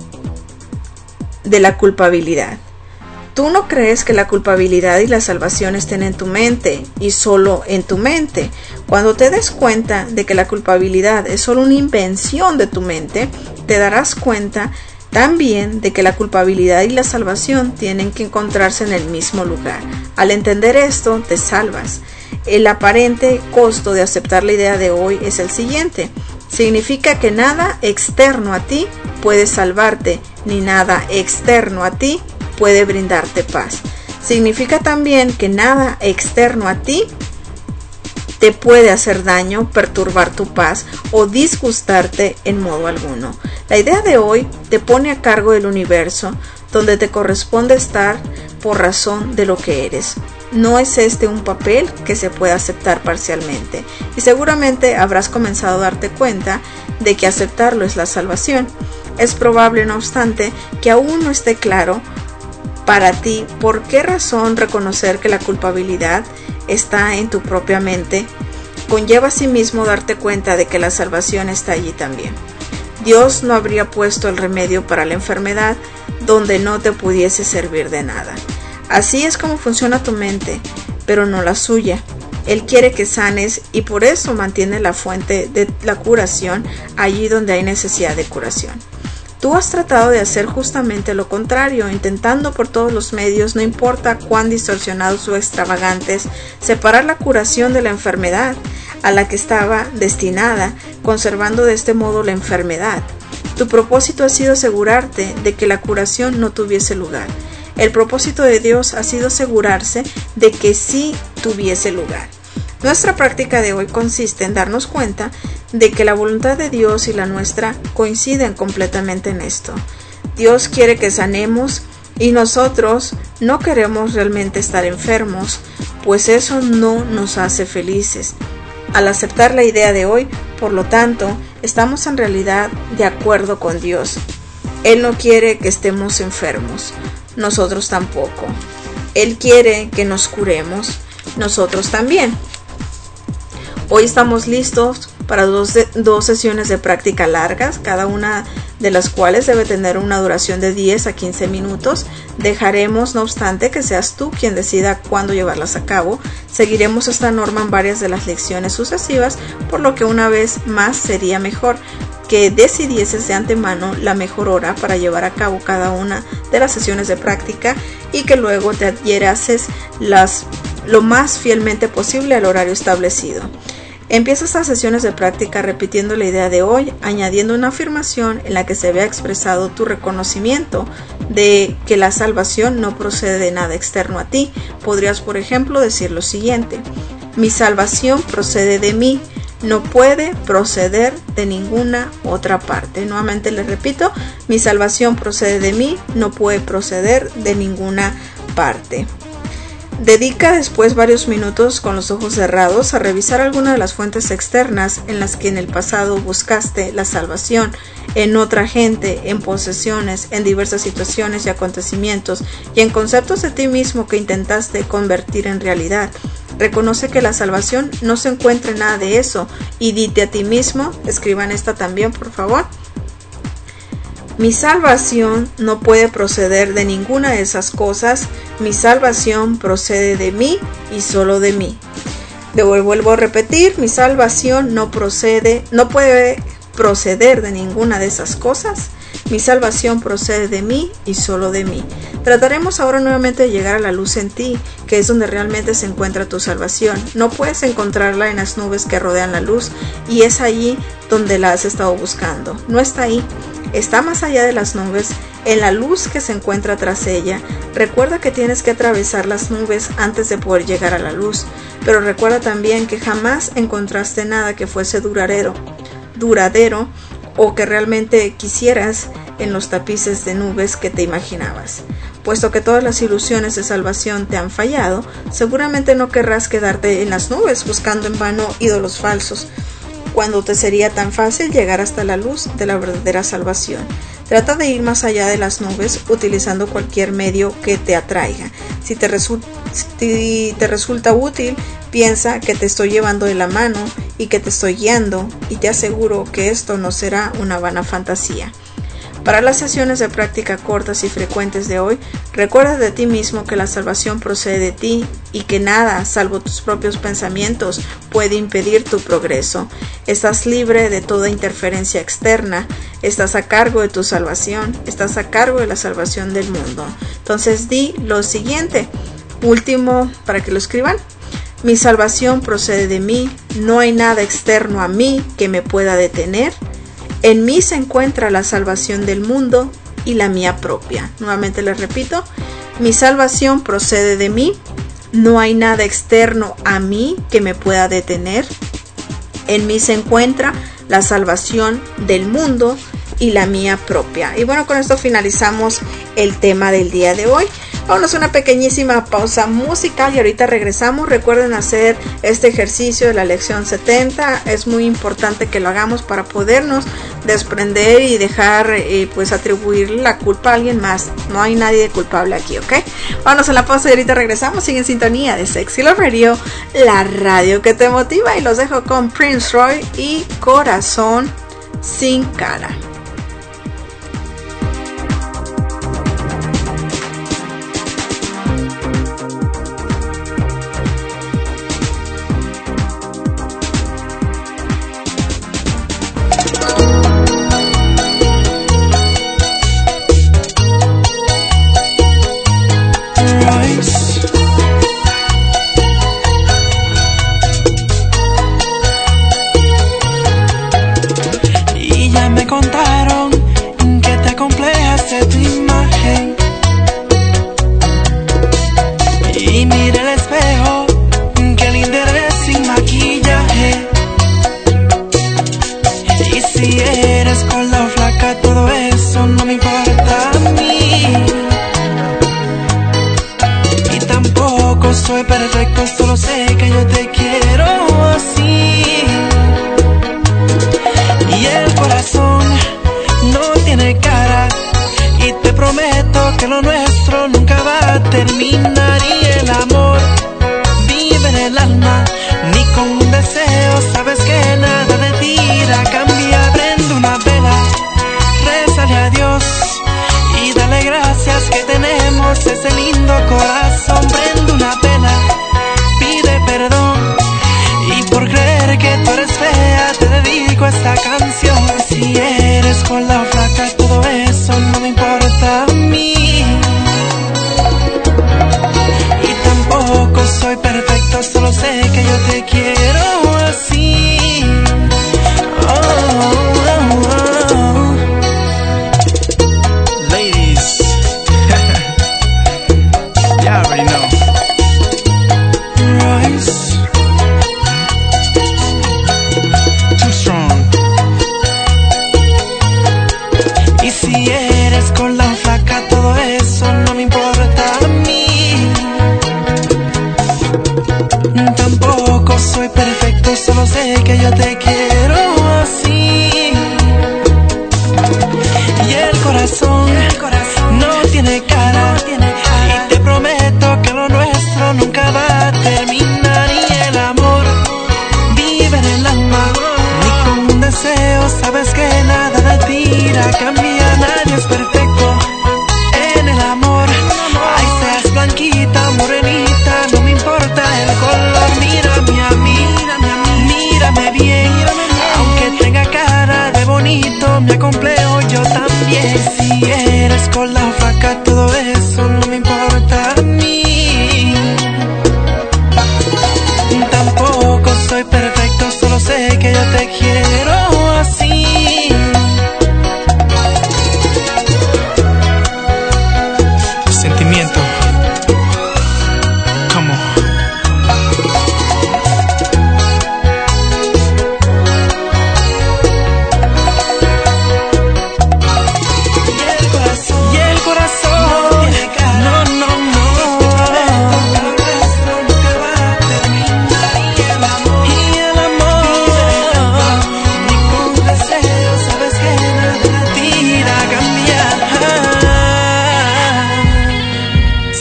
de la culpabilidad. Tú no crees que la culpabilidad y la salvación estén en tu mente y solo en tu mente. Cuando te des cuenta de que la culpabilidad es solo una invención de tu mente, te darás cuenta también de que la culpabilidad y la salvación tienen que encontrarse en el mismo lugar. Al entender esto, te salvas. El aparente costo de aceptar la idea de hoy es el siguiente. Significa que nada externo a ti puede salvarte, ni nada externo a ti puede brindarte paz. Significa también que nada externo a ti te puede hacer daño, perturbar tu paz o disgustarte en modo alguno. La idea de hoy te pone a cargo del universo, donde te corresponde estar por razón de lo que eres. No es este un papel que se pueda aceptar parcialmente, y seguramente habrás comenzado a darte cuenta de que aceptarlo es la salvación. Es probable, no obstante, que aún no esté claro para ti por qué razón reconocer que la culpabilidad está en tu propia mente conlleva asimismo darte cuenta de que la salvación está allí también. Dios no habría puesto el remedio para la enfermedad donde no te pudiese servir de nada. Así es como funciona tu mente, pero no la suya. Él quiere que sanes y por eso mantiene la fuente de la curación allí donde hay necesidad de curación. Tú has tratado de hacer justamente lo contrario, intentando por todos los medios, no importa cuán distorsionados o extravagantes, separar la curación de la enfermedad a la que estaba destinada, conservando de este modo la enfermedad. Tu propósito ha sido asegurarte de que la curación no tuviese lugar. El propósito de Dios ha sido asegurarse de que sí tuviese lugar. Nuestra práctica de hoy consiste en darnos cuenta de que la voluntad de Dios y la nuestra coinciden completamente en esto. Dios quiere que sanemos y nosotros no queremos realmente estar enfermos, pues eso no nos hace felices. Al aceptar la idea de hoy, por lo tanto, estamos en realidad de acuerdo con Dios. Él no quiere que estemos enfermos, nosotros tampoco. Él quiere que nos curemos, nosotros también. Hoy estamos listos para dos sesiones de práctica largas, cada una de las cuales debe tener una duración de 10 a 15 minutos. Dejaremos, no obstante, que seas tú quien decida cuándo llevarlas a cabo. Seguiremos esta norma en varias de las lecciones sucesivas, por lo que una vez más sería mejor que decidieses de antemano la mejor hora para llevar a cabo cada una de las sesiones de práctica y que luego te adhierases lo más fielmente posible al horario establecido. Empieza estas sesiones de práctica repitiendo la idea de hoy, añadiendo una afirmación en la que se vea expresado tu reconocimiento de que la salvación no procede de nada externo a ti. Podrías, por ejemplo, decir lo siguiente: mi salvación procede de mí, no puede proceder de ninguna otra parte. Nuevamente les repito, mi salvación procede de mí, no puede proceder de ninguna parte. Dedica después varios minutos con los ojos cerrados a revisar alguna de las fuentes externas en las que en el pasado buscaste la salvación, en otra gente, en posesiones, en diversas situaciones y acontecimientos, y en conceptos de ti mismo que intentaste convertir en realidad. Reconoce que la salvación no se encuentra en nada de eso, y dite a ti mismo, escriban esta también por favor: mi salvación no puede proceder de ninguna de esas cosas, mi salvación procede de mí y solo de mí. Vuelvo a repetir, mi salvación no puede proceder de ninguna de esas cosas, mi salvación procede de mí y solo de mí. Trataremos ahora nuevamente de llegar a la luz en ti, que es donde realmente se encuentra tu salvación. No puedes encontrarla en las nubes que rodean la luz, y es allí donde la has estado buscando. No está ahí. Está más allá de las nubes, en la luz que se encuentra tras ella. Recuerda que tienes que atravesar las nubes antes de poder llegar a la luz, pero recuerda también que jamás encontraste nada que fuese duradero o que realmente quisieras en los tapices de nubes que te imaginabas. Puesto que todas las ilusiones de salvación te han fallado, seguramente no querrás quedarte en las nubes buscando en vano ídolos falsos, cuando te sería tan fácil llegar hasta la luz de la verdadera salvación. Trata de ir más allá de las nubes utilizando cualquier medio que te atraiga. Si te resulta útil, piensa que te estoy llevando de la mano y que te estoy guiando, y te aseguro que esto no será una vana fantasía. Para las sesiones de práctica cortas y frecuentes de hoy, recuerda de ti mismo que la salvación procede de ti y que nada, salvo tus propios pensamientos, puede impedir tu progreso. Estás libre de toda interferencia externa, estás a cargo de tu salvación, estás a cargo de la salvación del mundo. Entonces di lo siguiente, último para que lo escriban: mi salvación procede de mí, no hay nada externo a mí que me pueda detener. En mí se encuentra la salvación del mundo y la mía propia. Nuevamente les repito, mi salvación procede de mí, no hay nada externo a mí que me pueda detener. En mí se encuentra la salvación del mundo y la mía propia. Y bueno, con esto finalizamos el tema del día de hoy. Vámonos a una pequeñísima pausa musical y ahorita regresamos. Recuerden hacer este ejercicio de la lección 70. Es muy importante que lo hagamos para podernos desprender y dejar pues atribuir la culpa a alguien más. No hay nadie culpable aquí, ¿ok? Vámonos a la pausa y ahorita regresamos. Sigue en sintonía de Sexy Love Radio, la radio que te motiva, y los dejo con Prince Roy y Corazón sin cara.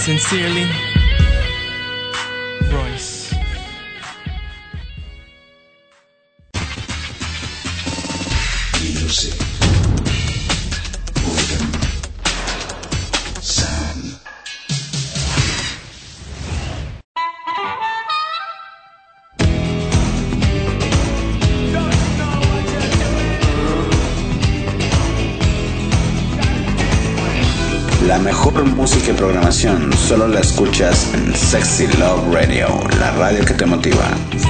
Sincerely, Royce. Music. Rhythm. Sound. La mejor música y programación solo la escuchas en Sexy Love Radio, la radio que te motiva.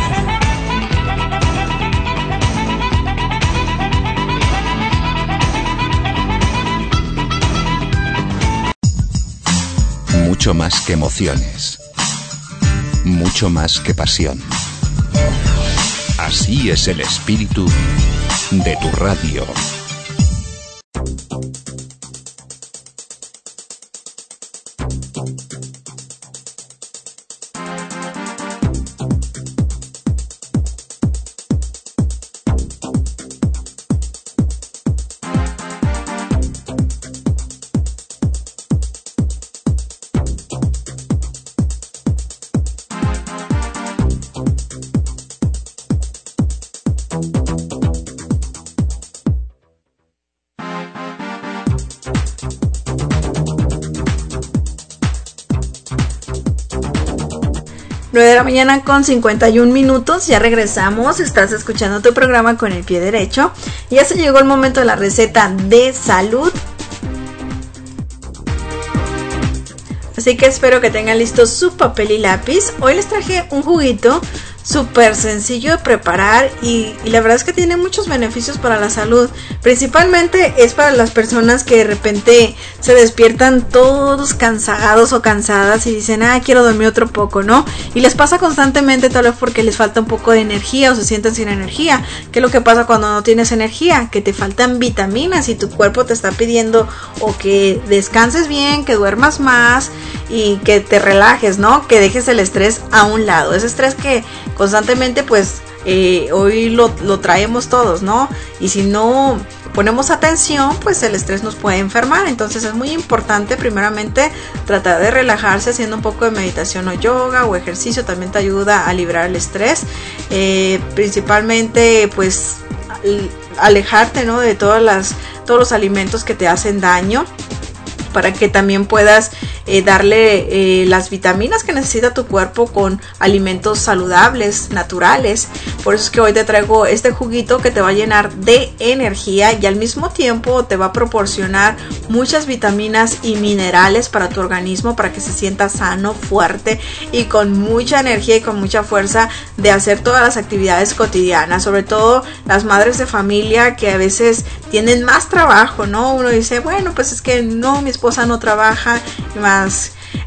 Mucho más que emociones. Mucho más que pasión. Así es el espíritu de tu radio. De la mañana con 51 minutos, ya regresamos, estás escuchando tu programa Con el Pie Derecho, y ya se llegó el momento de la receta de salud, así que espero que tengan listo su papel y lápiz. Hoy les traje un juguito súper sencillo de preparar y la verdad es que tiene muchos beneficios para la salud. Principalmente es para las personas que de repente se despiertan todos cansados o cansadas y dicen, quiero dormir otro poco, ¿no? Y les pasa constantemente, tal vez porque les falta un poco de energía o se sienten sin energía. ¿Qué es lo que pasa cuando no tienes energía? Que te faltan vitaminas y tu cuerpo te está pidiendo o que descanses bien, que duermas más y que te relajes, ¿no? Que dejes el estrés a un lado. Ese estrés que constantemente pues hoy lo traemos todos, ¿no? Y si no ponemos atención, pues el estrés nos puede enfermar. Entonces es muy importante primeramente tratar de relajarse haciendo un poco de meditación o yoga o ejercicio. También te ayuda a liberar el estrés, principalmente pues alejarte, ¿no? De todos los alimentos que te hacen daño, para que también puedas darle las vitaminas que necesita tu cuerpo con alimentos saludables, naturales. Por eso es que hoy te traigo este juguito que te va a llenar de energía y al mismo tiempo te va a proporcionar muchas vitaminas y minerales para tu organismo, para que se sienta sano, fuerte y con mucha energía y con mucha fuerza de hacer todas las actividades cotidianas. Sobre todo las madres de familia que a veces tienen más trabajo, ¿no? Uno dice, bueno, pues es que no, mi esposa no trabaja más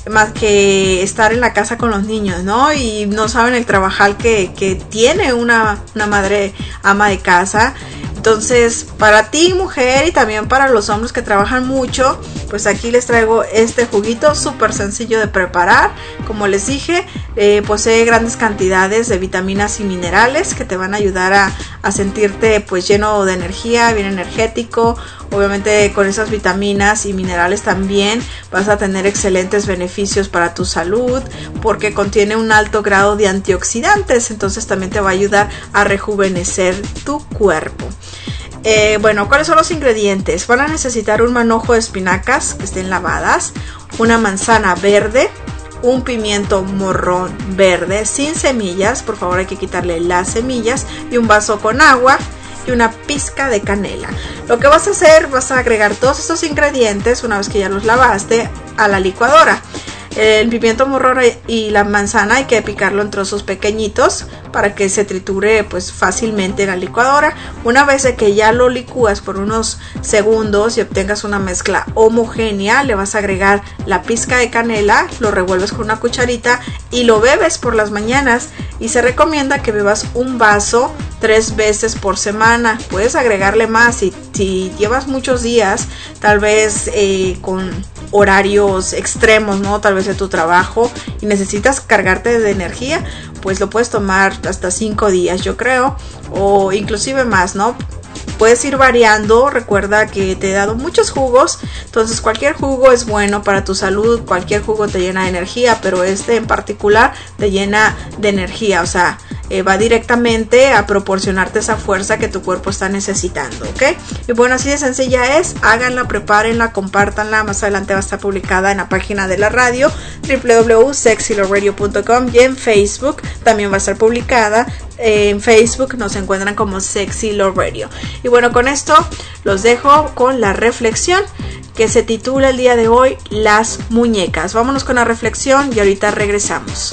que estar en la casa con los niños, ¿no? Y no saben el trabajar que tiene una madre ama de casa. Entonces, para ti, mujer, y también para los hombres que trabajan mucho, pues aquí les traigo este juguito súper sencillo de preparar. Como les dije, posee grandes cantidades de vitaminas y minerales que te van a ayudar a sentirte pues lleno de energía, bien energético. Obviamente con esas vitaminas y minerales también vas a tener excelentes beneficios para tu salud, porque contiene un alto grado de antioxidantes, entonces también te va a ayudar a rejuvenecer tu cuerpo. Bueno, ¿cuáles son los ingredientes? Van a necesitar un manojo de espinacas que estén lavadas, una manzana verde, un pimiento morrón verde sin semillas, por favor hay que quitarle las semillas, y un vaso con agua y una pizca de canela. Lo que vas a hacer, vas a agregar todos estos ingredientes una vez que ya los lavaste a la licuadora. El pimiento morrón y la manzana hay que picarlo en trozos pequeñitos para que se triture pues fácilmente en la licuadora. Una vez que ya lo licúas por unos segundos y obtengas una mezcla homogénea, le vas a agregar la pizca de canela, lo revuelves con una cucharita y lo bebes por las mañanas. Y se recomienda que bebas un vaso 3 veces por semana. Puedes agregarle más si llevas muchos días, tal vez con horarios extremos, ¿no? Tal vez de tu trabajo y necesitas cargarte de energía, pues lo puedes tomar hasta 5 días, yo creo, o inclusive más, ¿no? puedes ir variando. Recuerda que te he dado muchos jugos, entonces cualquier jugo es bueno para tu salud, cualquier jugo te llena de energía, pero este en particular te llena de energía, o sea, va directamente a proporcionarte esa fuerza que tu cuerpo está necesitando, ¿ok? Y bueno, así de sencilla es. Háganla, prepárenla, compártanla. Más adelante va a estar publicada en la página de la radio www.sexyloveradio.com, y en Facebook también va a estar publicada. En Facebook nos encuentran como Sexy Love Radio. Y bueno, con esto los dejo con la reflexión que se titula el día de hoy Las muñecas. Vámonos con la reflexión y ahorita regresamos.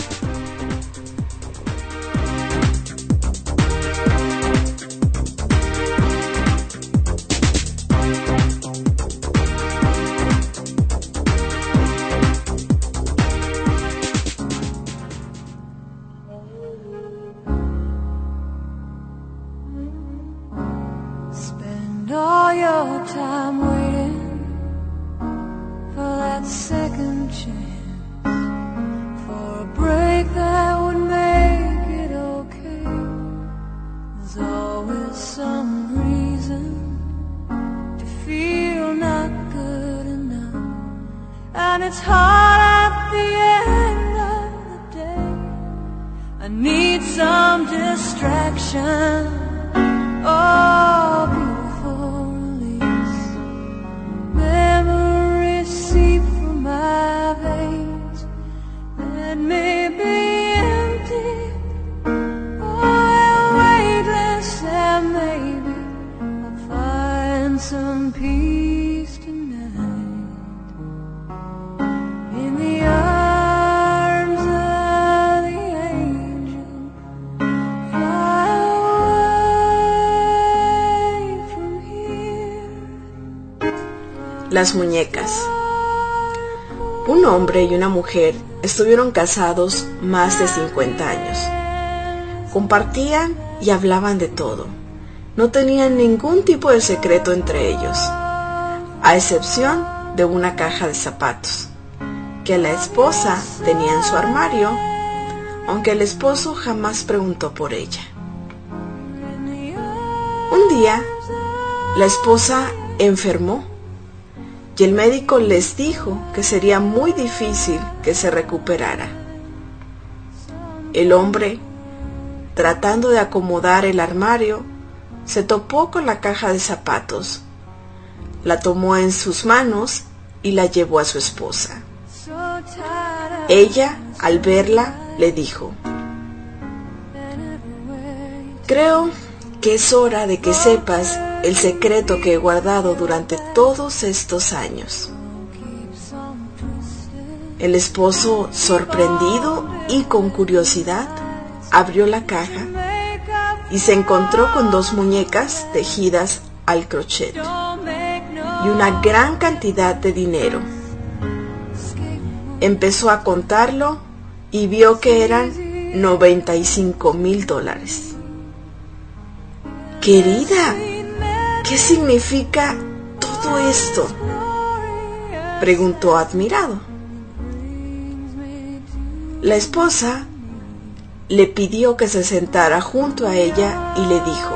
All your time waiting for that second chance, for a break that would make it okay. There's always some reason to feel not good enough, and it's hard at the end of the day. I need some distraction. Oh, beautiful release. Memories seep from my veins. Let me be empty. Oh, weightless, and maybe I'll find some peace tonight. In the arms of the angel. Fly Las muñecas. Un hombre y una mujer estuvieron casados más de 50 años. Compartían y hablaban de todo. No tenían ningún tipo de secreto entre ellos, a excepción de una caja de zapatos que la esposa tenía en su armario, aunque el esposo jamás preguntó por ella. Un día, la esposa enfermó y el médico les dijo que sería muy difícil que se recuperara. El hombre, tratando de acomodar el armario, se topó con la caja de zapatos, la tomó en sus manos y la llevó a su esposa. Ella, al verla, le dijo: creo que es hora de que sepas el secreto que he guardado durante todos estos años. El esposo, sorprendido y con curiosidad, abrió la caja y se encontró con 2 muñecas tejidas al crochet y una gran cantidad de dinero. Empezó a contarlo y vio que eran $95,000. Querida, ¿qué significa todo esto?, preguntó admirado. La esposa le pidió que se sentara junto a ella y le dijo: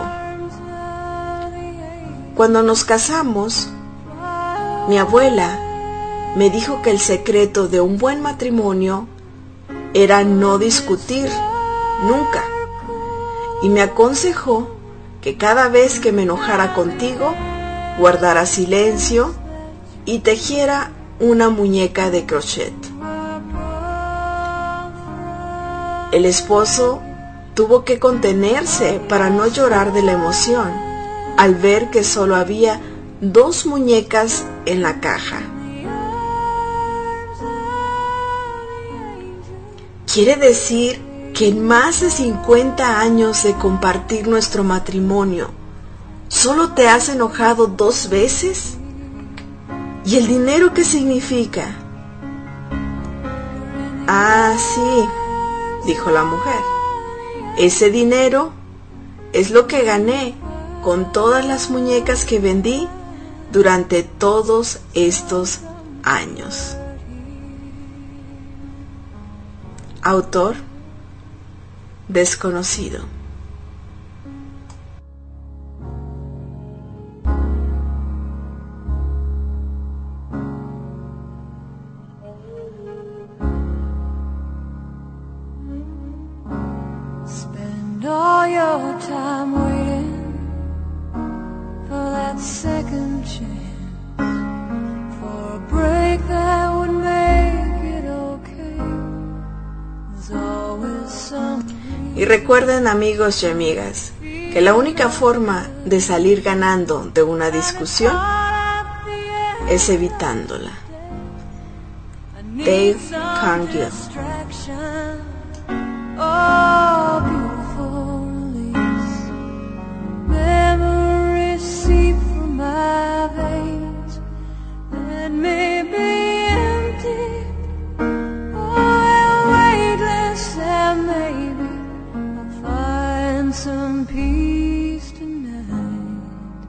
cuando nos casamos, mi abuela me dijo que el secreto de un buen matrimonio era no discutir nunca, y me aconsejó que cada vez que me enojara contigo, guardara silencio y tejiera una muñeca de crochet. El esposo tuvo que contenerse para no llorar de la emoción al ver que solo había 2 muñecas en la caja. ¿Quiere decir que en más de 50 años de compartir nuestro matrimonio, solo te has enojado 2 veces? ¿Y el dinero qué significa? Ah, sí, dijo la mujer. Ese dinero es lo que gané con todas las muñecas que vendí durante todos estos años. Autor desconocido. time waiting for that second chance, for a break that would make it okay. There's always something. Y recuerden, amigos y amigas, que la única forma de salir ganando de una discusión es evitándola. Dave Cargill. Oh, beautiful release. Memories seep from my veins that may be empty, oh, weightless, and maybe I'll find some peace tonight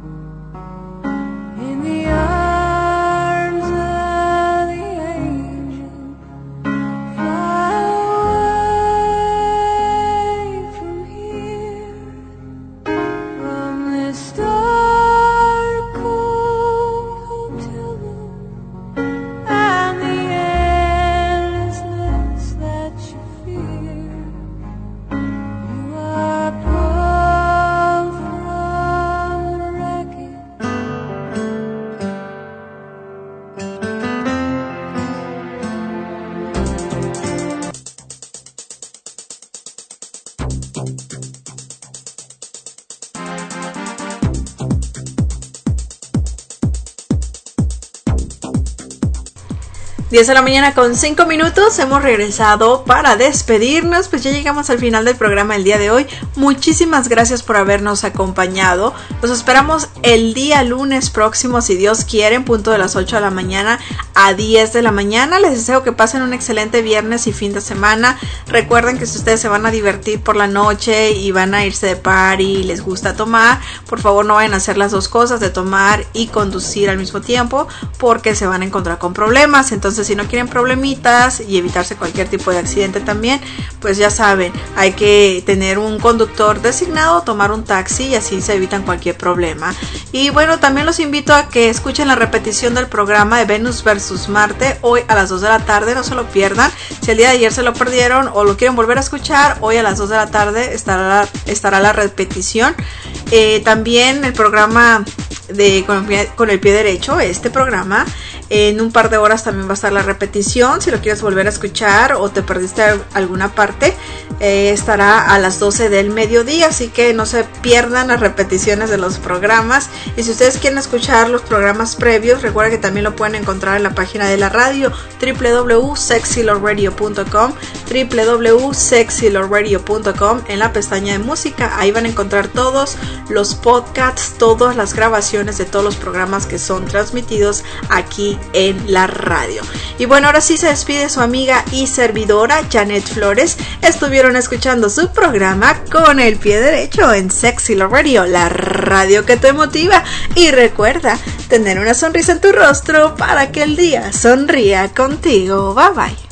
in the arms of the angel. Fly away from here, from this dark, cold hotel room and the endlessness that you fear. You are pulled from the wreckage. 10 de la mañana con 5 minutos, hemos regresado para despedirnos, pues ya llegamos al final del programa el día de hoy. Muchísimas gracias por habernos acompañado. Los esperamos el día lunes próximo, si Dios quiere, en punto de las 8 de la mañana a 10 de la mañana. Les deseo que pasen un excelente viernes y fin de semana. Recuerden que si ustedes se van a divertir por la noche y van a irse de party y les gusta tomar, por favor no vayan a hacer las dos cosas, de tomar y conducir al mismo tiempo, porque se van a encontrar con problemas. Entonces, si no quieren problemitas y evitarse cualquier tipo de accidente también, pues ya saben, hay que tener un conductor designado, tomar un taxi y así se evitan cualquier problema. Y bueno, también los invito a que escuchen la repetición del programa de Venus vs Marte hoy a las 2 de la tarde, no se lo pierdan. Si el día de ayer se lo perdieron o lo quieren volver a escuchar, hoy a las 2 de la tarde estará la repetición. También el programa de con el pie derecho, este programa, en un par de horas también va a estar la repetición. Si lo quieres volver a escuchar o te perdiste alguna parte, estará a las 12 del mediodía, así que no se pierdan las repeticiones de los programas. Y si ustedes quieren escuchar los programas previos, recuerden que también lo pueden encontrar en la página de la radio, www.sexylordradio.com, www.sexylordradio.com, en la pestaña de música. Ahí van a encontrar todos los podcasts, todas las grabaciones de todos los programas que son transmitidos aquí en la radio. Y bueno, ahora sí se despide su amiga y servidora Janet Flores. Estuvieron escuchando su programa Con el Pie Derecho en Sexy Love Radio, la radio que te motiva. Y recuerda tener una sonrisa en tu rostro para que el día sonría contigo. Bye bye.